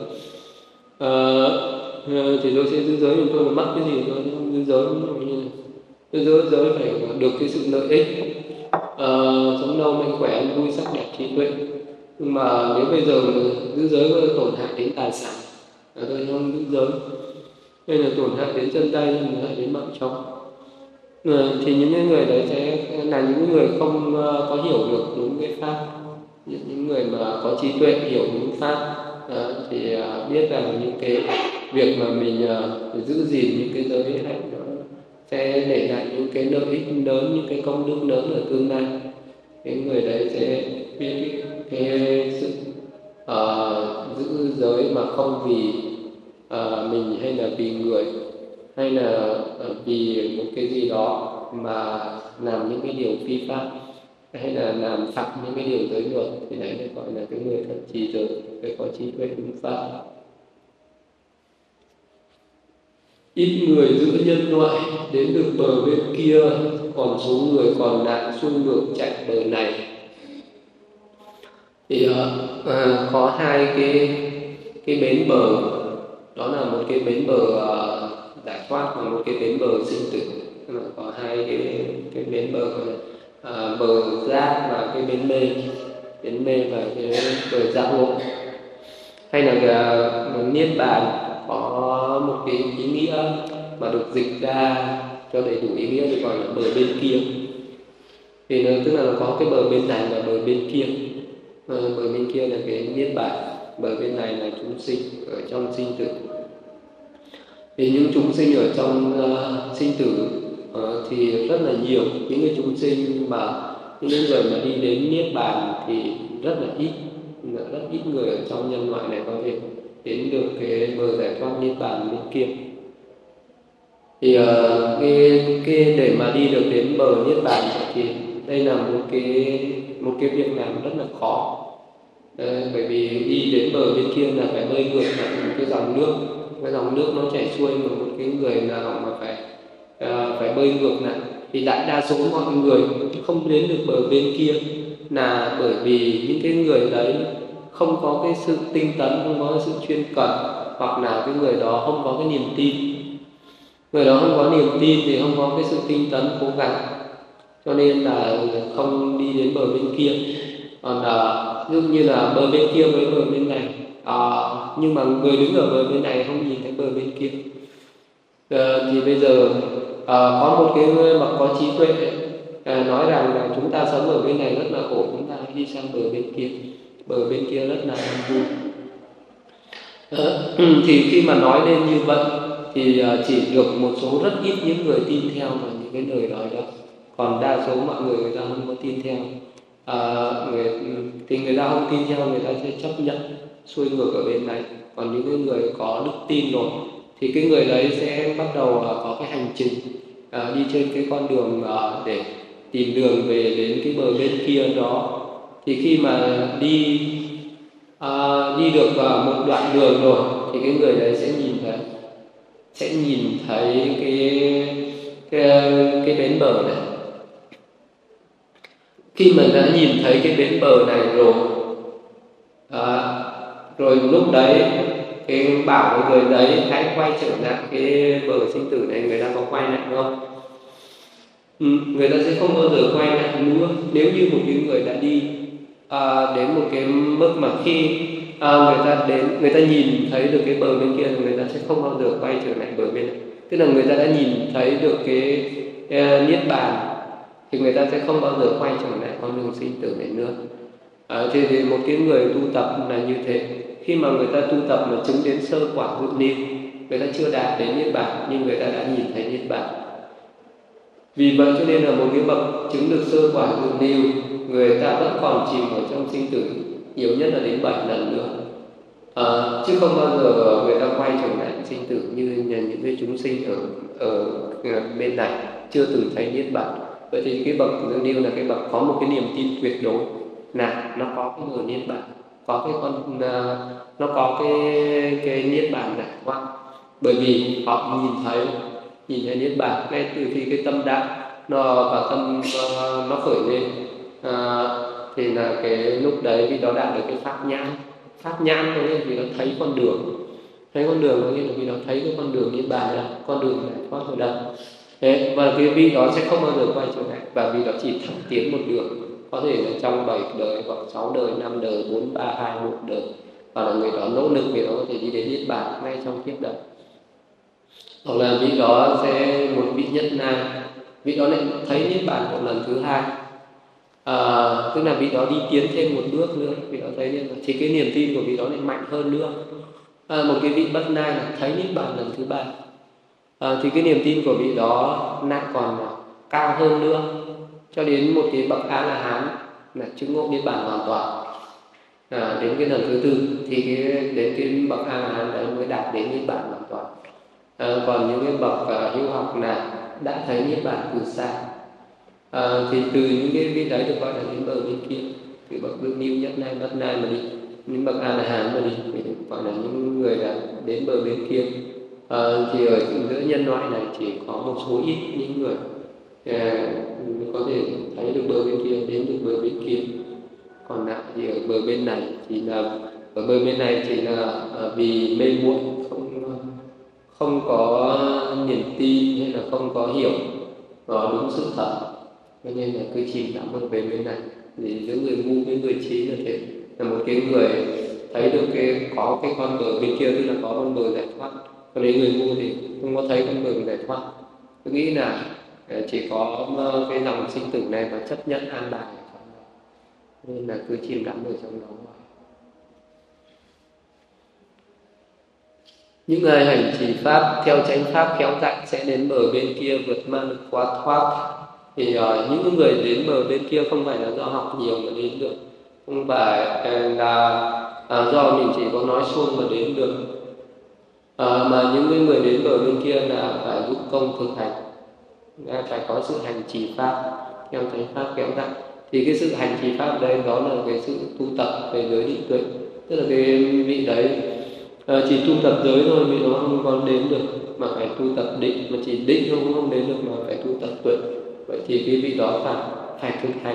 Thì tôi sẽ giữ giới, nhưng tôi mà mất cái gì tôi không giữ giới. Giữ giới phải được cái sự lợi ích, sống lâu mạnh khỏe, ăn vui, sắc đẹp, trí tuệ. Nhưng mà nếu bây giờ giữ giới có tổn hại đến tài sản, tôi không giữ giới, hay là tổn hại đến chân tay, tổn hại đến mạng sống, thì những người đấy sẽ là những người không có hiểu được đúng cái pháp. Những người mà có trí tuệ, hiểu đúng pháp thì biết rằng những cái việc mà mình giữ gìn những cái giới hạnh đó sẽ để lại những cái lợi ích lớn, những cái công đức lớn ở tương lai. Cái người đấy sẽ biết cái sự giữ giới mà không vì mình, hay là vì người, hay là vì một cái gì đó mà làm những cái điều phi pháp, hay là làm phạm những cái điều giới luật, thì đấy được gọi là cái người thật trì giới, người có trí tuệ đúng pháp. Ít người giữ nhân loại đến được bờ bên kia, còn số người còn lại xuôi ngược chạy bờ này. Thì có hai cái bến bờ, đó là một cái bến bờ giải thoát và một cái bến bờ sinh tử. Có hai cái bến bờ, bờ giác và cái bến mê và cái bờ giác ngộ. Hay là niết bàn có một cái ý nghĩa mà được dịch ra cho đầy đủ ý nghĩa thì gọi là bờ bên kia. Thì tức là nó có cái bờ bên này và bờ bên kia. Bờ bên kia là cái niết bàn, bờ bên này là chúng sinh ở trong sinh tử. Thì những chúng sinh ở trong sinh tử thì rất là nhiều những cái chúng sinh mà những người mà đi đến niết bàn thì rất là ít, rất ít người ở trong nhân loại này có thể đến được cái bờ giải thoát niết bàn bên kia. Thì cái để mà đi được đến bờ niết bàn thì đây là một cái việc làm rất là khó. Bởi vì đi đến bờ bên kia là phải bơi ngược lại một cái dòng nước nó chảy xuôi, mà một cái người nào mà phải bơi ngược lại thì đại đa số mọi người không đến được bờ bên kia là bởi vì những cái người đấy không có cái sự tinh tấn, không có cái sự chuyên cần, hoặc là cái người đó không có cái niềm tin. Người đó không có niềm tin thì không có cái sự tinh tấn cố gắng, cho nên là không đi đến bờ bên kia. Còn ví dụ như là bờ bên kia với bờ bên này, nhưng mà người đứng ở bờ bên này không nhìn thấy bờ bên kia, thì bây giờ có một cái người mà có trí tuệ nói rằng là chúng ta sống ở bên này rất là khổ, chúng ta hãy đi sang bờ bên kia, bờ bên kia rất là vui. Thì khi mà nói lên như vậy thì chỉ được một số rất ít những người tin theo vào những cái lời nói đó, còn đa số mọi người ta không có tin theo. Thì người ta không tin theo, người ta sẽ chấp nhận xuôi ngược ở bên này. Còn những cái người có đức tin rồi thì cái người đấy sẽ bắt đầu có cái hành trình đi trên cái con đường để tìm đường về đến cái bờ bên kia đó. Thì khi mà đi được một đoạn đường rồi thì cái người đấy sẽ nhìn thấy cái bến bờ này. Khi mình đã nhìn thấy cái bến bờ này rồi, rồi lúc đấy cái bảo với người đấy hãy quay trở lại cái bờ sinh tử này, người ta có quay lại không? Người ta sẽ không bao giờ quay lại nữa. Nếu như một cái người đã đi đến một cái mức mà khi người ta nhìn thấy được cái bờ bên kia thì người ta sẽ không bao giờ quay trở lại bờ bên này. Tức là người ta đã nhìn thấy được cái niết bàn thì người ta sẽ không bao giờ quay trở lại con đường sinh tử này nữa. Thì một cái người tu tập là như thế. Khi mà người ta tu tập mà chứng đến sơ quả dự niu, người ta chưa đạt đến niết bàn nhưng người ta đã nhìn thấy niết bàn. Vì vậy cho nên là một cái bậc chứng được sơ quả dự niu, người ta vẫn còn chìm ở trong sinh tử nhiều nhất là đến 7 lần nữa, chứ không bao giờ người ta quay trở lại sinh tử như những cái chúng sinh ở bên này chưa từng thấy niết bàn. Vậy thì cái bậc dự niu là cái bậc có một cái niềm tin tuyệt đối là nó có cái bờ niết bàn, có cái nó có cái niết bàn giải thoát. Bởi vì họ nhìn thấy niết bàn ngay từ khi cái tâm đạo và tâm nó khởi lên, thì là cái lúc đấy vì đó đạt được cái pháp nhãn có nghĩa là vì nó thấy con đường có nghĩa là vì nó thấy cái con đường niết bàn là con đường giải thoát ở đâu. Thế, và cái vị đó sẽ không bao giờ quay trở lại, và vì đó chỉ thẳng tiến một đường, có thể là trong 7 đời hoặc 6 đời, 5 đời, 4, 3, 2, 1 đời, và là người đó nỗ lực, người đó có thể đi đến niết bàn ngay trong kiếp đời. Hoặc là vị đó sẽ một vị nhất na, vị đó lại thấy niết bàn một lần thứ hai, tức là vị đó đi tiến thêm một bước nữa, vị đó thấy niết bàn thì cái niềm tin của vị đó lại mạnh hơn nữa. Một cái vị bất na là thấy niết bàn lần thứ ba, thì cái niềm tin của vị đó lại còn cao hơn nữa, cho đến một cái bậc A La Hán là chứng ngộ niết bàn hoàn toàn. Đến cái lần thứ tư thì đến cái bậc A La Hán đấy mới đạt đến niết bàn hoàn toàn. Còn những cái bậc hữu học là đã thấy niết bàn từ xa, thì từ những cái vị đấy được gọi là đến bờ bên kia, từ bậc dự niu, nhất na, bất na mà đi, những bậc A La Hán mà đi thì gọi là những người đã đến bờ bên kia. Thì ở giữa nhân loại này chỉ có một số ít những người có thể thấy được bờ bên kia, đến được bờ bên kia. Còn lại thì ở bờ bên này chỉ là vì mê muội, không có niềm tin hay là không có hiểu đúng sự thật, cho nên là cứ chìm đắm ở bên này. Thì giữa người ngu với người trí là thế, là một cái người thấy được có cái con bờ bên kia, tức là có con bờ giải thoát. Còn đấy người ngu thì không có thấy con đường giải thoát, tôi nghĩ là chỉ có cái dòng sinh tử này mà chấp nhận an bài, nên là cứ chìm đắm ở trong đó. Những ai hành trì pháp theo chánh pháp khéo dạy sẽ đến bờ bên kia vượt ma lực quá thoát. Thì những người đến bờ bên kia không phải là do học nhiều mà đến được, không phải là do mình chỉ có nói suông mà đến được, mà những người đến bờ bên kia là phải dụng công thực hành, phải có sự hành trì pháp theo chánh pháp khéo dạy. Thì cái sự hành trì pháp đây đó là cái sự tu tập về giới định tuệ, tức là cái vị đấy chỉ tu tập giới thôi, vị đó không còn đến được, mà phải tu tập định, mà chỉ định không đến được mà phải tu tập tuệ. Vậy thì cái vị đó phải thực hành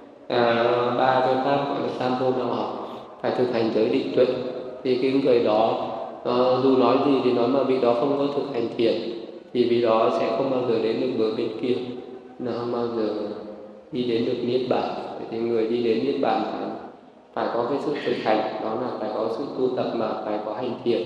ba cái pháp gọi là tam vô đạo học, phải thực hành giới định tuệ. Thì cái người đó dù nói gì thì nói mà vị đó không có thực hành thiền thì vị đó sẽ không bao giờ đến được bờ bên kia, là không bao giờ đi đến được niết bàn. Vậy thì người đi đến niết bàn phải có cái sự thực hành, đó là phải có sự tu tập mà phải có hành thiền.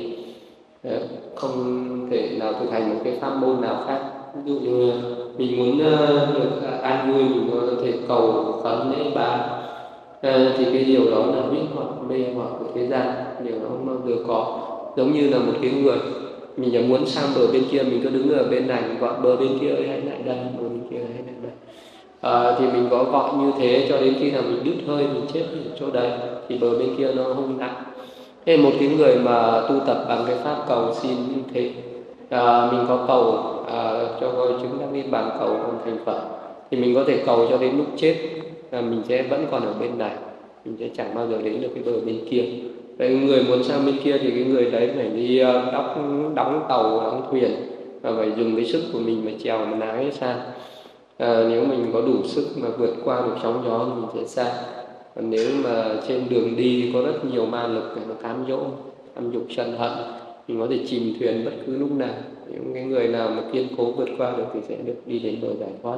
Không thể nào thực hành một cái pháp môn nào khác. Ví dụ như mình muốn được an vui, mình có thể cầu khấn lễ bái, thì cái điều đó là huyễn hoặc mê hoặc của thế gian, điều đó không bao giờ có. Giống như là một cái người mình muốn sang bờ bên kia, mình cứ đứng ở bên này mình gọi bờ bên kia ơi hãy lại đây, bờ bên kia hãy lại đây. Thì mình có gọi như thế cho đến khi nào mình đứt hơi, mình chết ở chỗ đấy thì bờ bên kia nó không lại. Thế một cái người mà tu tập bằng cái pháp cầu xin như thế, mình có cầu cho chứng đắc niết bàn, cầu con thành Phật, thì mình có thể cầu cho đến lúc chết mình sẽ vẫn còn ở bên này, mình sẽ chẳng bao giờ đến được cái bờ bên kia. Vậy người muốn sang bên kia thì cái người đấy phải đi đóng tàu, đóng thuyền, và phải dùng cái sức của mình mà chèo mà lái sang. Nếu mình có đủ sức mà vượt qua được sóng gió thì mình sẽ sang. Còn nếu mà trên đường đi có rất nhiều ma lực để nó cám dỗ, tham dục sân hận, mình có thể chìm thuyền bất cứ lúc nào. Những cái người nào mà kiên cố vượt qua được thì sẽ được đi đến bờ giải thoát.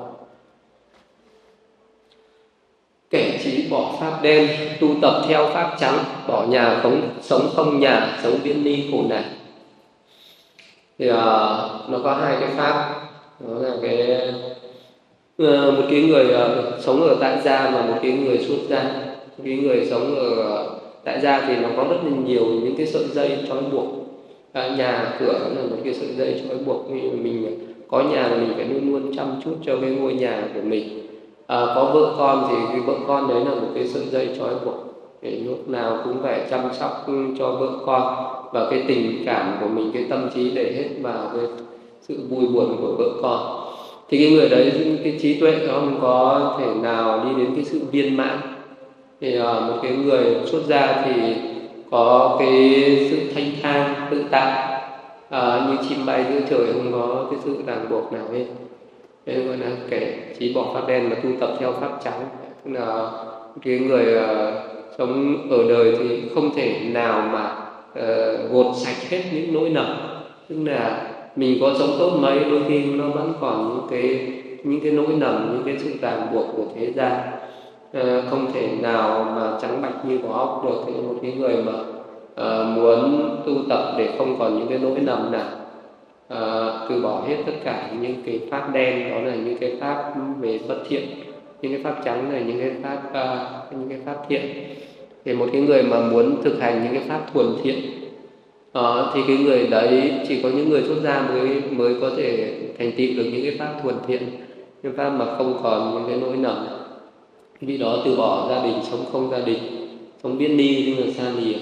Kẻ trí bỏ pháp đen, tu tập theo pháp trắng, bỏ nhà sống không nhà, sống viễn ly khổ nạn. Thì nó có hai cái pháp, đó là một cái người sống ở tại gia và một cái người xuất gia. Cái người sống ở tại gia thì nó có rất là nhiều những cái sợi dây trói buộc. Nhà cửa là một cái sợi dây trói buộc, mình có nhà là mình phải luôn luôn chăm chút cho cái ngôi nhà của mình. Có vợ con thì cái vợ con đấy là một cái sợi dây trói buộc, để lúc nào cũng phải chăm sóc cho vợ con, và cái tình cảm của mình, cái tâm trí để hết vào cái sự vui buồn của vợ con. Thì cái người đấy, cái trí tuệ nó không có thể nào đi đến cái sự viên mãn. Thì một cái người xuất gia thì có cái sự thanh thang tự tại, như chim bay giữa trời, không có cái sự ràng buộc nào hết. Nên gọi là kẻ trí bỏ pháp đen mà tu tập theo pháp trắng. Tức là cái người sống ở đời thì không thể nào mà gột sạch hết những nỗi lầm. Tức là mình có sống tốt mấy, đôi khi nó vẫn còn những cái nỗi lầm, những cái sự ràng buộc của thế gian, không thể nào mà trắng bạch như vỏ ốc được. Thì một cái người mà muốn tu tập để không còn những cái nỗi lầm nào, từ bỏ hết tất cả những cái pháp đen, đó là những cái pháp về bất thiện, những cái pháp trắng là những cái pháp thiện. Thì một cái người mà muốn thực hành những cái pháp thuần thiện, thì cái người đấy chỉ có những người xuất gia mới có thể thành tựu được những cái pháp thuần thiện, những pháp mà không còn những cái nỗi lầm. Vì đó từ bỏ gia đình, sống không gia đình, sống biết đi, tức là xa lìa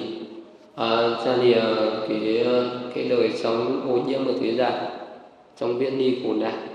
cái đời sống ô nhiễm ở thế gian, sống biết đi khổ nạn.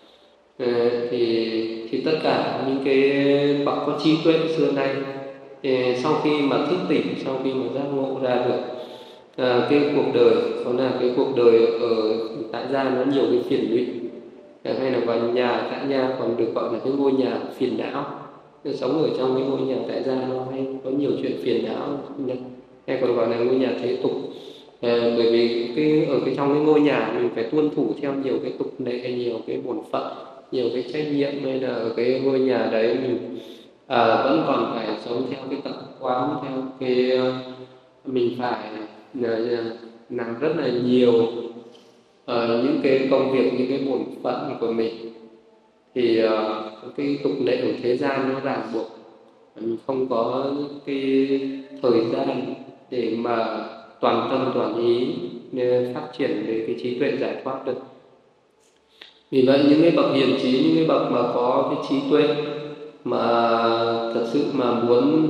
Thì tất cả những cái bậc có trí tuệ xưa nay, sau khi mà thức tỉnh, sau khi mà giác ngộ ra được cái cuộc đời, đó là cái cuộc đời ở tại gia nó nhiều cái phiền lụy, hay là vào nhà tại gia còn được gọi là cái ngôi nhà phiền não. Sống ở trong cái ngôi nhà tại gia nó hay có nhiều chuyện phiền não, hay còn gọi là ngôi nhà thế tục. Bởi vì ở trong cái ngôi nhà mình phải tuân thủ theo nhiều cái tục lệ, nhiều cái bổn phận, nhiều cái trách nhiệm, nên là ở cái ngôi nhà đấy mình vẫn còn phải sống theo cái tập quán, theo cái mình phải làm rất là nhiều những cái công việc, những cái bổn phận của mình. Thì cái tục lệ của thế gian nó ràng buộc, mình không có cái thời gian để mà toàn tâm toàn ý để phát triển về cái trí tuệ giải thoát được. Vì vậy những cái bậc hiền trí, những cái bậc mà có cái trí tuệ mà thật sự mà muốn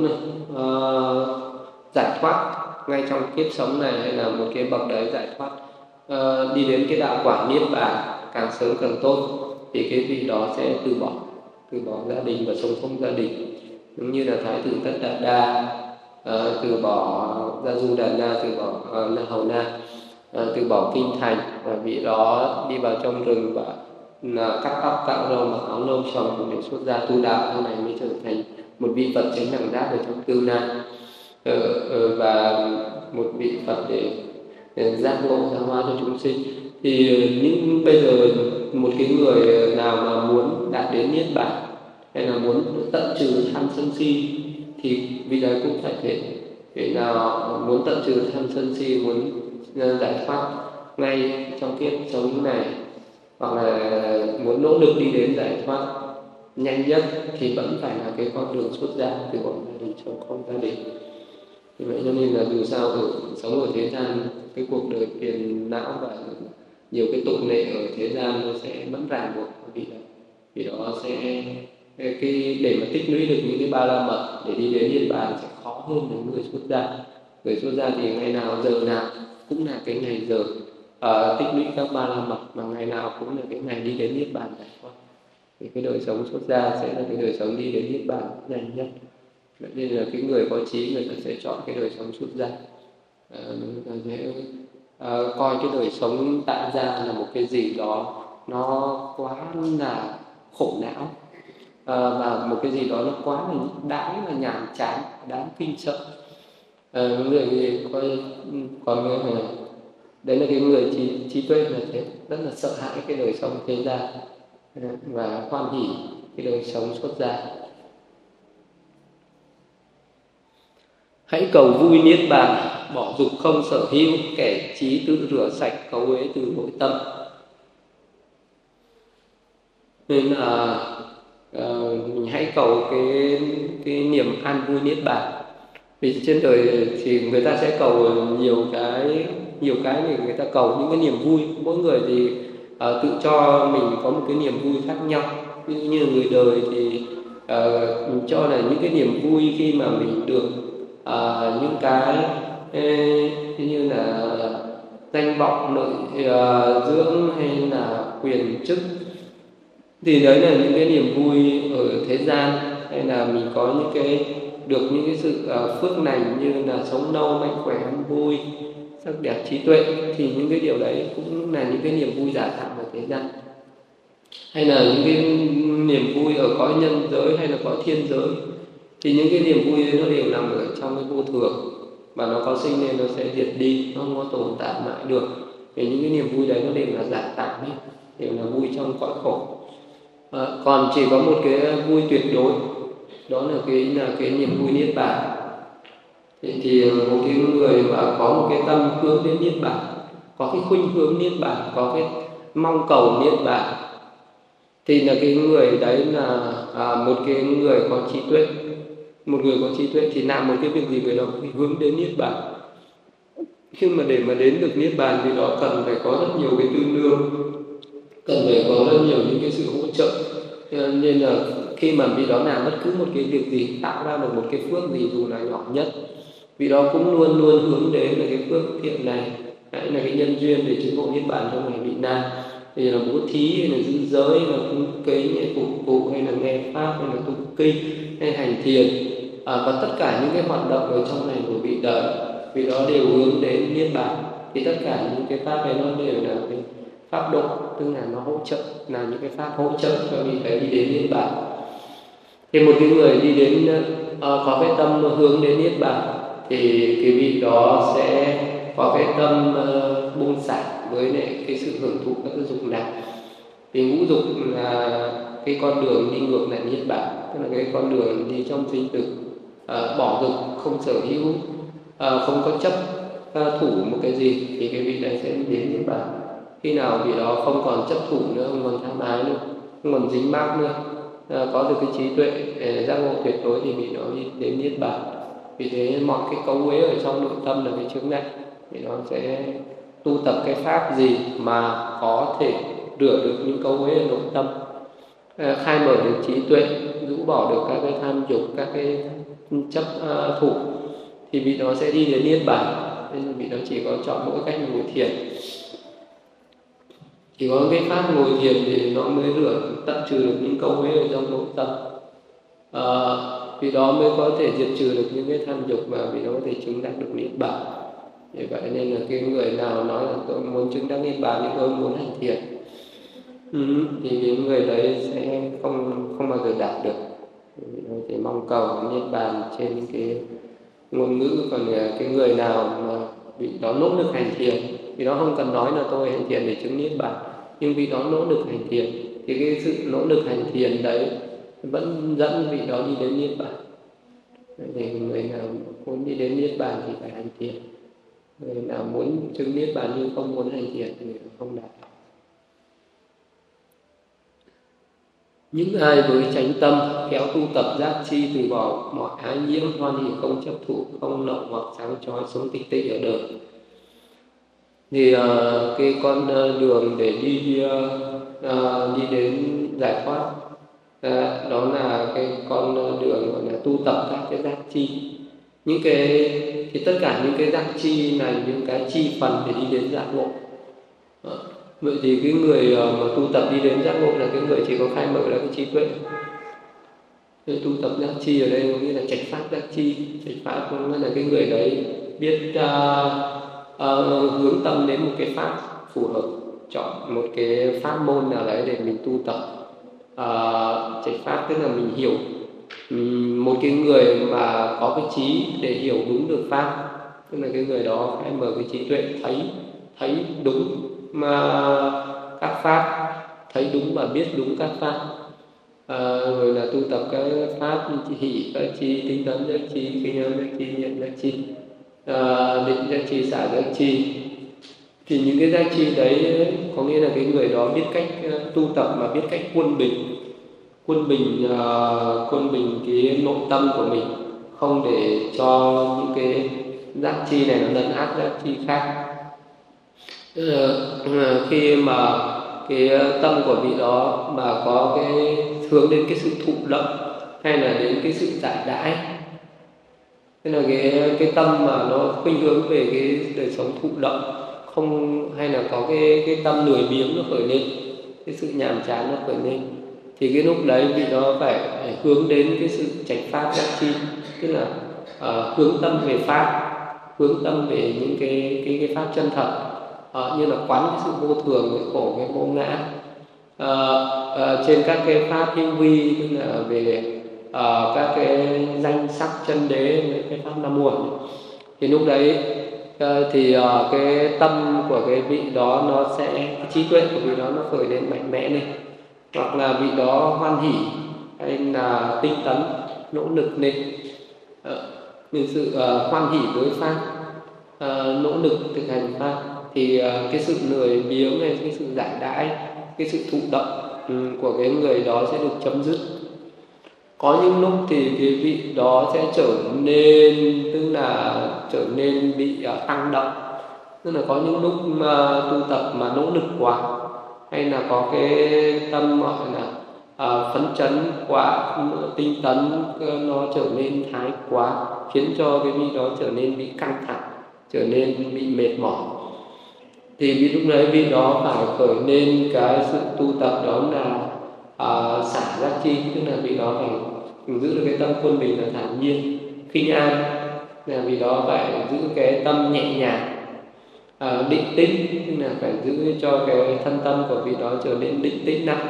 giải thoát ngay trong kiếp sống này, hay là một cái bậc đấy giải thoát đi đến cái đạo quả niết bàn càng sớm càng tốt, thì cái vị đó sẽ từ bỏ gia đình và sống không gia đình, giống như là Thái tử Tất Đạt Đa từ bỏ Gia Du Đà Na, từ bỏ Na Hầu Na, từ bỏ kinh thành, và vị đó đi vào trong rừng và cắt tóc cạo râu, mặc áo nâu trồng để xuất gia tu đạo, sau này mới trở thành một vị Phật chánh đẳng giác ở trong Tư Na, và một vị Phật để giác ngộ giáo hóa cho chúng sinh. Thì những bây giờ một cái người nào mà muốn đạt đến niết bàn hay là muốn tận trừ tham sân si thì vị đấy cũng phải thế nào muốn tận trừ tham sân si, muốn giải thoát ngay trong kiếp sống này, hoặc là muốn nỗ lực đi đến giải thoát nhanh nhất, thì vẫn phải là cái con đường xuất gia, từ bỏ gia đình, sống không gia đình. Vì vậy cho nên là dù sao sống ở thế gian, cái cuộc đời phiền não và nhiều cái tục lệ ở thế gian nó sẽ vẫn ràng buộc vì đó sẽ để mà tích lũy được những cái ba la mật để đi đến niết bàn sẽ khó hơn những người xuất gia. Người xuất gia thì ngày nào giờ nào cũng là cái ngày giờ tích lũy các ba la mật, mà ngày nào cũng là cái ngày đi đến niết bàn này thôi. Thì cái đời sống xuất gia sẽ là cái đời sống đi đến niết bàn nhanh nhất. Vậy nên là cái người có trí người ta sẽ chọn cái đời sống xuất gia. Người ta sẽ coi cái đời sống tại gia là một cái gì đó nó quá là khổ não, và một cái gì đó nó quá là đáng là nhàm chán, đáng kinh sợ. Người coi còn người đấy là cái người trí tuệ là thế, rất là sợ hãi cái đời sống thế gian và hoan hỉ cái đời sống xuất gia. Hãy cầu vui niết bàn, bỏ dục không sở hữu, kẻ trí tự rửa sạch cấu uế từ nội tâm. Nên là mình hãy cầu cái niềm an vui niết bàn. Vì trên đời thì người ta sẽ cầu nhiều cái để người ta cầu những cái niềm vui. Mỗi người thì tự cho mình có một cái niềm vui khác nhau. Ví dụ như người đời thì mình cho là những cái niềm vui khi mà mình được những cái như là danh vọng, nội dưỡng hay là quyền chức, thì đấy là những cái niềm vui ở thế gian, hay là mình có được những cái sự phước lành như là sống lâu, mạnh khỏe, ăn vui, sắc đẹp, trí tuệ, thì những cái điều đấy cũng là những cái niềm vui giả tạm ở thế gian. Hay là những cái niềm vui ở cõi nhân giới hay là cõi thiên giới, thì những cái niềm vui nó đều nằm ở trong cái vô thường, và nó có sinh nên nó sẽ diệt đi, nó không có tồn tại mãi được. Vì những cái niềm vui đấy nó đều là giả tạm hết, đều là vui trong cõi khổ. Còn chỉ có một cái vui tuyệt đối, đó là cái niềm vui niết bàn. Thì một cái người mà có một cái tâm hướng đến niết bàn, có cái khuynh hướng niết bàn, có cái mong cầu niết bàn, thì là cái người đấy là một cái người có trí tuệ. Một người có trí tuệ thì làm một cái việc gì người đó phải hướng đến niết bàn. Khi mà để mà đến được niết bàn thì đó cần phải có rất nhiều cái tư nương, cần phải có rất nhiều những cái sự hỗ trợ. Nên là khi mà vị đó làm bất cứ một cái việc gì, tạo ra được một cái phước gì dù là nhỏ nhất, vị đó cũng luôn luôn hướng đến là cái phước thiện này, hay là cái nhân duyên để chứng ngộ niết bàn trong ngày vị na. Thì là bố thí, hay là giữ giới, hay là cúng kính, hay phục vụ, hay là nghe pháp, hay là tụng kinh, hay hành thiền, và tất cả những cái hoạt động ở trong này của vị đó đều hướng đến niết bàn. Thì tất cả những cái pháp ấy nó đều là cái pháp độ, tức là nó hỗ trợ, là những cái pháp hỗ trợ cho vị đấy đi đến niết bàn. Thì một cái người đi đến có cái tâm hướng đến niết bàn thì cái vị đó sẽ có cái tâm buông xả với lại cái sự hưởng thụ các cái dục lạc. Vì ngũ dục là cái con đường đi ngược lại niết bàn, tức là cái con đường đi trong sinh tử. Bỏ dục không sở hữu, không có chấp thủ một cái gì, thì cái vị đấy sẽ đi đến niết bàn. Khi nào vị đó không còn chấp thủ nữa, không còn tham ái nữa, không còn dính mác nữa, có được cái trí tuệ giác ngộ tuyệt đối, thì vị đó đi đến niết bàn. Vì thế mọi cái cấu uế ở trong nội tâm là cái chướng ngại, Thì nó sẽ tu tập cái pháp gì mà có thể rửa được những câu uế ở nội tâm, khai mở được trí tuệ, rũ bỏ được các cái tham dục, các cái chấp thủ, thì vị đó sẽ đi đến niết bàn. Nên vị đó chỉ có chọn mỗi cách ngồi thiền. Chỉ có cái pháp ngồi thiền thì nó mới rửa tận trừ được những câu uế ở trong nội tâm. Vì đó mới có thể diệt trừ được những cái tham dục, và vì đó có thể chứng đắc được niết bàn. Vì vậy nên là cái người nào nói là tôi muốn chứng đắc niết bàn nhưng tôi muốn hành thiền, thì cái người đấy sẽ không bao giờ đạt được. Vì nó chỉ mong cầu niết bàn trên cái ngôn ngữ. Còn cái người nào mà vị đó nỗ lực hành thiền, vì đó không cần nói là tôi hành thiền để chứng niết bàn, nhưng vì đó nỗ lực hành thiền, thì cái sự nỗ lực hành thiền đấy vẫn dẫn vị đó đi đến niết bàn. Thì người nào muốn đi đến niết bàn thì phải hành thiền, người nào muốn chứng niết bàn nhưng không muốn hành thiền thì không đạt. Những ai với chánh tâm khéo tu tập giác chi, từ bỏ mọi ái nhiễm, hoan hỷ không chấp thụ, không lậu hoặc sáng chói, sống tịch tịnh ở đời. Thì cái con đường để đi đến giải thoát, đó là cái con đường gọi là tu tập các cái giác chi. Những cái thì tất cả những cái giác chi là những cái chi phần để đi đến giác ngộ. Vậy thì cái người mà tu tập đi đến giác ngộ là cái người chỉ có khai mở ra cái trí tuệ. Cái tu tập giác chi ở đây có nghĩa là trạch pháp giác chi. Trạch pháp có nghĩa là cái người đấy biết hướng tâm đến một cái pháp phù hợp, chọn một cái pháp môn nào đấy để mình tu tập. Trạch pháp tức là mình hiểu, một cái người mà có cái trí để hiểu đúng được pháp, tức là cái người đó khai mở cái trí tuệ, thấy đúng mà các pháp, thấy đúng và biết đúng các pháp. Rồi là tu tập các pháp như hỷ giác chi, tinh tấn giác chi, kinh âm giác chi, nhận giác chi, định giác chi, xả giác chi. Thì những cái giác chi đấy có nghĩa là cái người đó biết cách tu tập mà biết cách quân bình cái nội tâm của mình, không để cho những cái giác chi này nó lấn át giác chi khác. Khi mà cái tâm của vị đó mà có cái hướng đến cái sự thụ động hay là đến cái sự giải đãi, tức là cái tâm mà nó khuynh hướng về cái đời sống thụ động, không hay là có cái tâm lười biếng nó khởi lên, cái sự nhàm chán nó khởi lên, thì cái lúc đấy vị đó phải hướng đến cái sự trạch pháp giác chi, tức là hướng tâm về pháp, hướng tâm về những cái pháp chân thật, như là quán cái sự vô thường, cái khổ, cái vô ngã, trên các cái pháp hữu vi, tức là về các cái danh sắc chân đế, cái pháp năm muộn. Thì lúc đấy thì cái tâm của cái vị đó nó sẽ, cái trí tuệ của vị đó nó khởi lên mạnh mẽ lên, hoặc là vị đó hoan hỷ hay là tinh tấn nỗ lực lên, như sự hoan hỷ với pháp, nỗ lực thực hành pháp, thì cái sự lười biếng hay cái sự giải đãi, cái sự thụ động của cái người đó sẽ được chấm dứt. Có những lúc thì cái vị đó sẽ trở nên, tức là trở nên bị tăng động, tức là có những lúc mà tu tập mà nỗ lực quá, hay là có cái tâm gọi là phấn chấn quá, tinh tấn nó trở nên thái quá, khiến cho cái vị đó trở nên bị căng thẳng, trở nên bị mệt mỏi. Thì vì lúc đấy vị đó phải khởi lên cái sự tu tập, đó là xả giác chi, tức là vị đó phải giữ được cái tâm quân bình là thản nhiên, khinh an, là vị đó phải giữ cái tâm nhẹ nhàng, định tĩnh, tức là phải giữ cho cái thân tâm của vị đó trở nên định tĩnh nặng.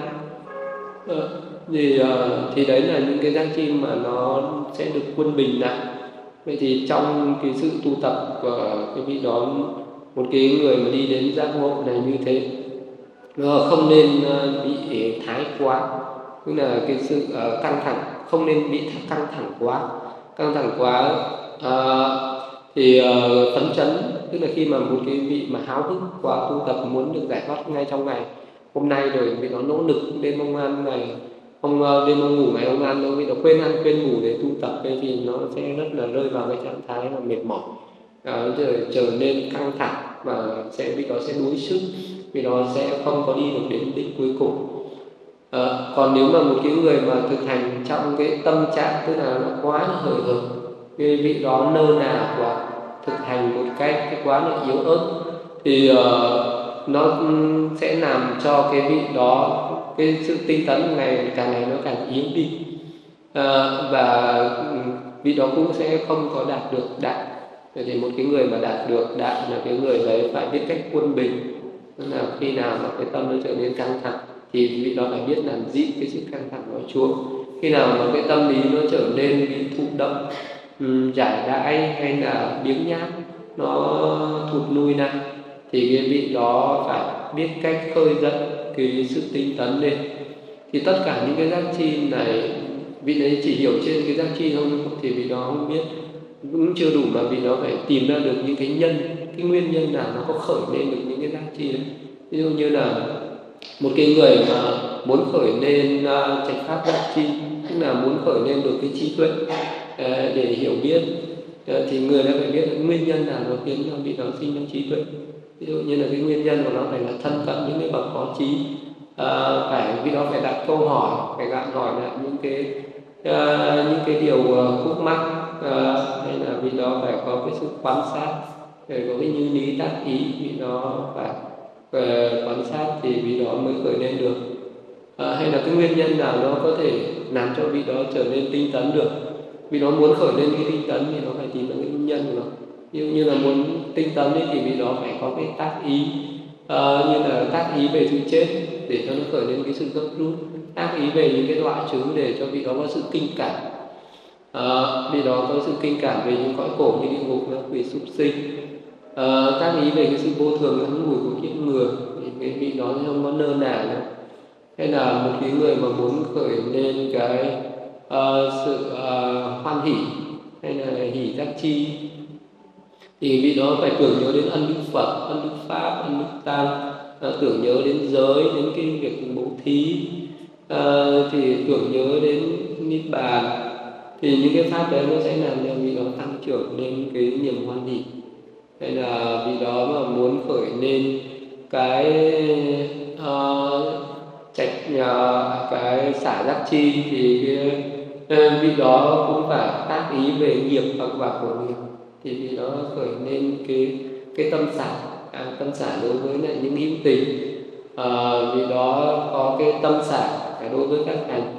Thì đấy là những cái giác chi mà nó sẽ được quân bình lại. Vậy thì trong cái sự tu tập của cái vị đó, một cái người mà đi đến giác ngộ này như thế, không nên bị thái quá, tức là cái sự căng thẳng, không nên bị căng thẳng quá, thì phấn chấn, tức là khi mà một cái vị mà háo hức quá tu tập muốn được giải thoát ngay trong ngày hôm nay, rồi vị đó nỗ lực đêm ông ăn này, đêm ông ngủ ngày ông ăn, đâu vị đó quên ăn quên ngủ để tu tập, thì nó sẽ rất là rơi vào cái trạng thái là mệt mỏi, trở nên căng thẳng và vị đó sẽ đuối sức, vì đó sẽ không có đi được đến đích cuối cùng. Còn nếu mà một cái người mà thực hành trong cái tâm trạng tức là nó quá là hời hợt, cái vị đó nơ nà quá, thực hành một cách quá là yếu ớt, thì nó sẽ làm cho cái vị đó, cái sự tinh tấn càng ngày nó càng yếu đi, và vị đó cũng sẽ không có đạt được đạo. Thì một cái người mà đạt được đạo là cái người đấy phải biết cách quân bình, tức là khi nào mà cái tâm nó trở nên căng thẳng thì vị đó phải biết làm dịu cái sự căng thẳng đó xuống. Khi nào mà cái tâm lý nó trở nên bị thụ động, giải đãi hay là biếng nhác, nó thụt lui lại, thì cái vị đó phải biết cách khơi dậy cái sự tinh tấn lên. Thì tất cả những cái giác chi này, vị đấy chỉ hiểu trên cái giác chi không thì vị đó không biết, cũng chưa đủ, mà vị đó phải tìm ra được những cái nhân, cái nguyên nhân nào nó có khởi lên được những cái giác chi đấy. Ví dụ như là một cái người mà muốn khởi lên trạch pháp giác chi, tức là muốn khởi lên được cái trí tuệ để hiểu biết, thì người đã phải biết là nguyên nhân nào nó khiến cho vị đó sinh ra trí tuệ. Ví dụ như là cái nguyên nhân của nó phải là thân cận những cái bậc có trí, phải vị đó phải đặt câu hỏi, phải gạn hỏi lại những cái điều khúc mắc, hay là vị đó phải có cái sự quan sát, phải có cái như lý tác ý, vị đó phải quan sát thì vị đó mới khởi lên được. Hay là cái nguyên nhân nào nó có thể làm cho vị đó trở nên tinh tấn được. Vị đó muốn khởi lên cái tinh tấn thì nó phải tìm ra cái nguyên nhân của nó. Ví dụ như là muốn tinh tấn thì vị đó phải có cái tác ý, như là tác ý về sự chết để cho nó khởi lên cái sự gấp rút, tác ý về những cái đọa chứng để cho vị đó có sự kinh cảm, vị đó có sự kinh cảm về những cõi khổ như địa ngục, quỷ, súc sinh, tác ý về cái sự vô thường ngắn ngủi của kiếp người thì cái vị đó không có nơ nà nữa. Hay là một cái người mà muốn khởi lên cái sự hoan hỷ hay là hỷ giác chi thì vị đó phải tưởng nhớ đến ân đức Phật, ân đức Pháp, ân đức Tăng, tưởng nhớ đến giới, đến cái việc bố thí, thì tưởng nhớ đến niết bàn, thì những cái pháp đấy nó sẽ làm cho vị đó tăng trưởng lên cái niềm hoan hỷ. Hay là vị đó mà muốn khởi lên cái cái xả giác chi thì cái vị đó cũng phải tác ý về nghiệp hoặc vào của nghiệp, thì vị đó khởi lên cái tâm xả, tâm xả đối với lại những hữu tình, vị đó có cái tâm xả đối với các hành,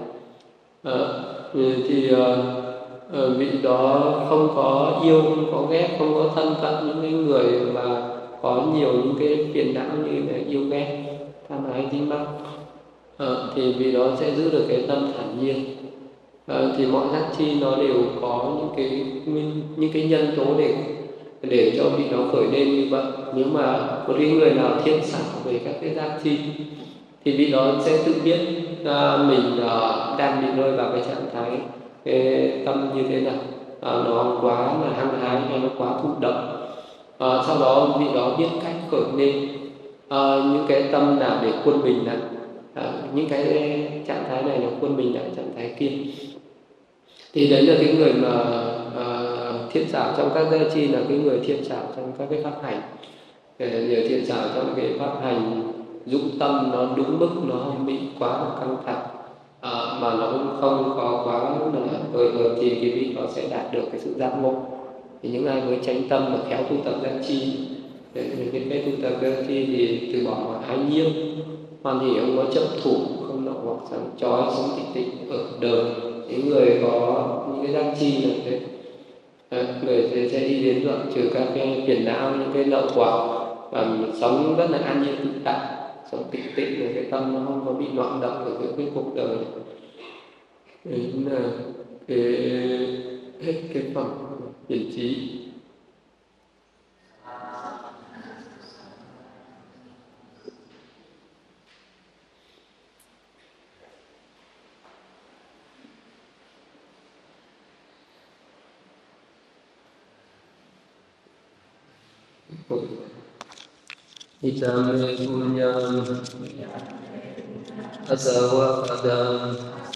thì vị đó không có yêu, không có ghét, không có thân cận những cái người mà có nhiều những cái phiền não như là yêu ghét, tham ái dính mắc, thì vị đó sẽ giữ được cái tâm thản nhiên. Thì mọi giác chi nó đều có những cái nhân tố để cho vị đó khởi lên như vậy. Nếu mà một cái người nào thiên xảo về các cái giác chi thì vị đó sẽ tự biết mình đang bị rơi vào cái trạng thái cái tâm như thế nào, nó quá là hăng hái hay nó quá thụ động. Sau đó vị đó biết cách khởi lên những cái tâm nào để quân bình lại, những cái trạng thái này là quân bình lại trạng thái kia. Thì đấy là cái người mà thiện xảo trong các giác chi, là cái người thiện xảo trong các cái pháp hành. Người thiện xảo trong cái pháp hành dụng tâm nó đúng mức, nó không bị quá là căng thẳng, mà nó cũng không có quá là hời hợt, thì cái vị nó sẽ đạt được cái sự giác ngộ. Thì những ai mới chánh tâm mà khéo tu tập giác chi, cái phép tu tập giác chi thì từ bỏ ái nhiễm, hoàn hỷ, không có chấp thủ, không nọ hoặc sáng chói, sống tịch tịnh ở đời. Những người có những cái giác chi là thế, người sẽ đi đến đoạn trừ các cái phiền não, những cái lậu hoặc, và sống rất là an nhiên tự tại, sống tịch tịnh, rồi cái tâm nó không có bị loạn động ở giữa cái cuộc đời. Đấy là hết cái phần hiển trí. Itame punyam asawa padam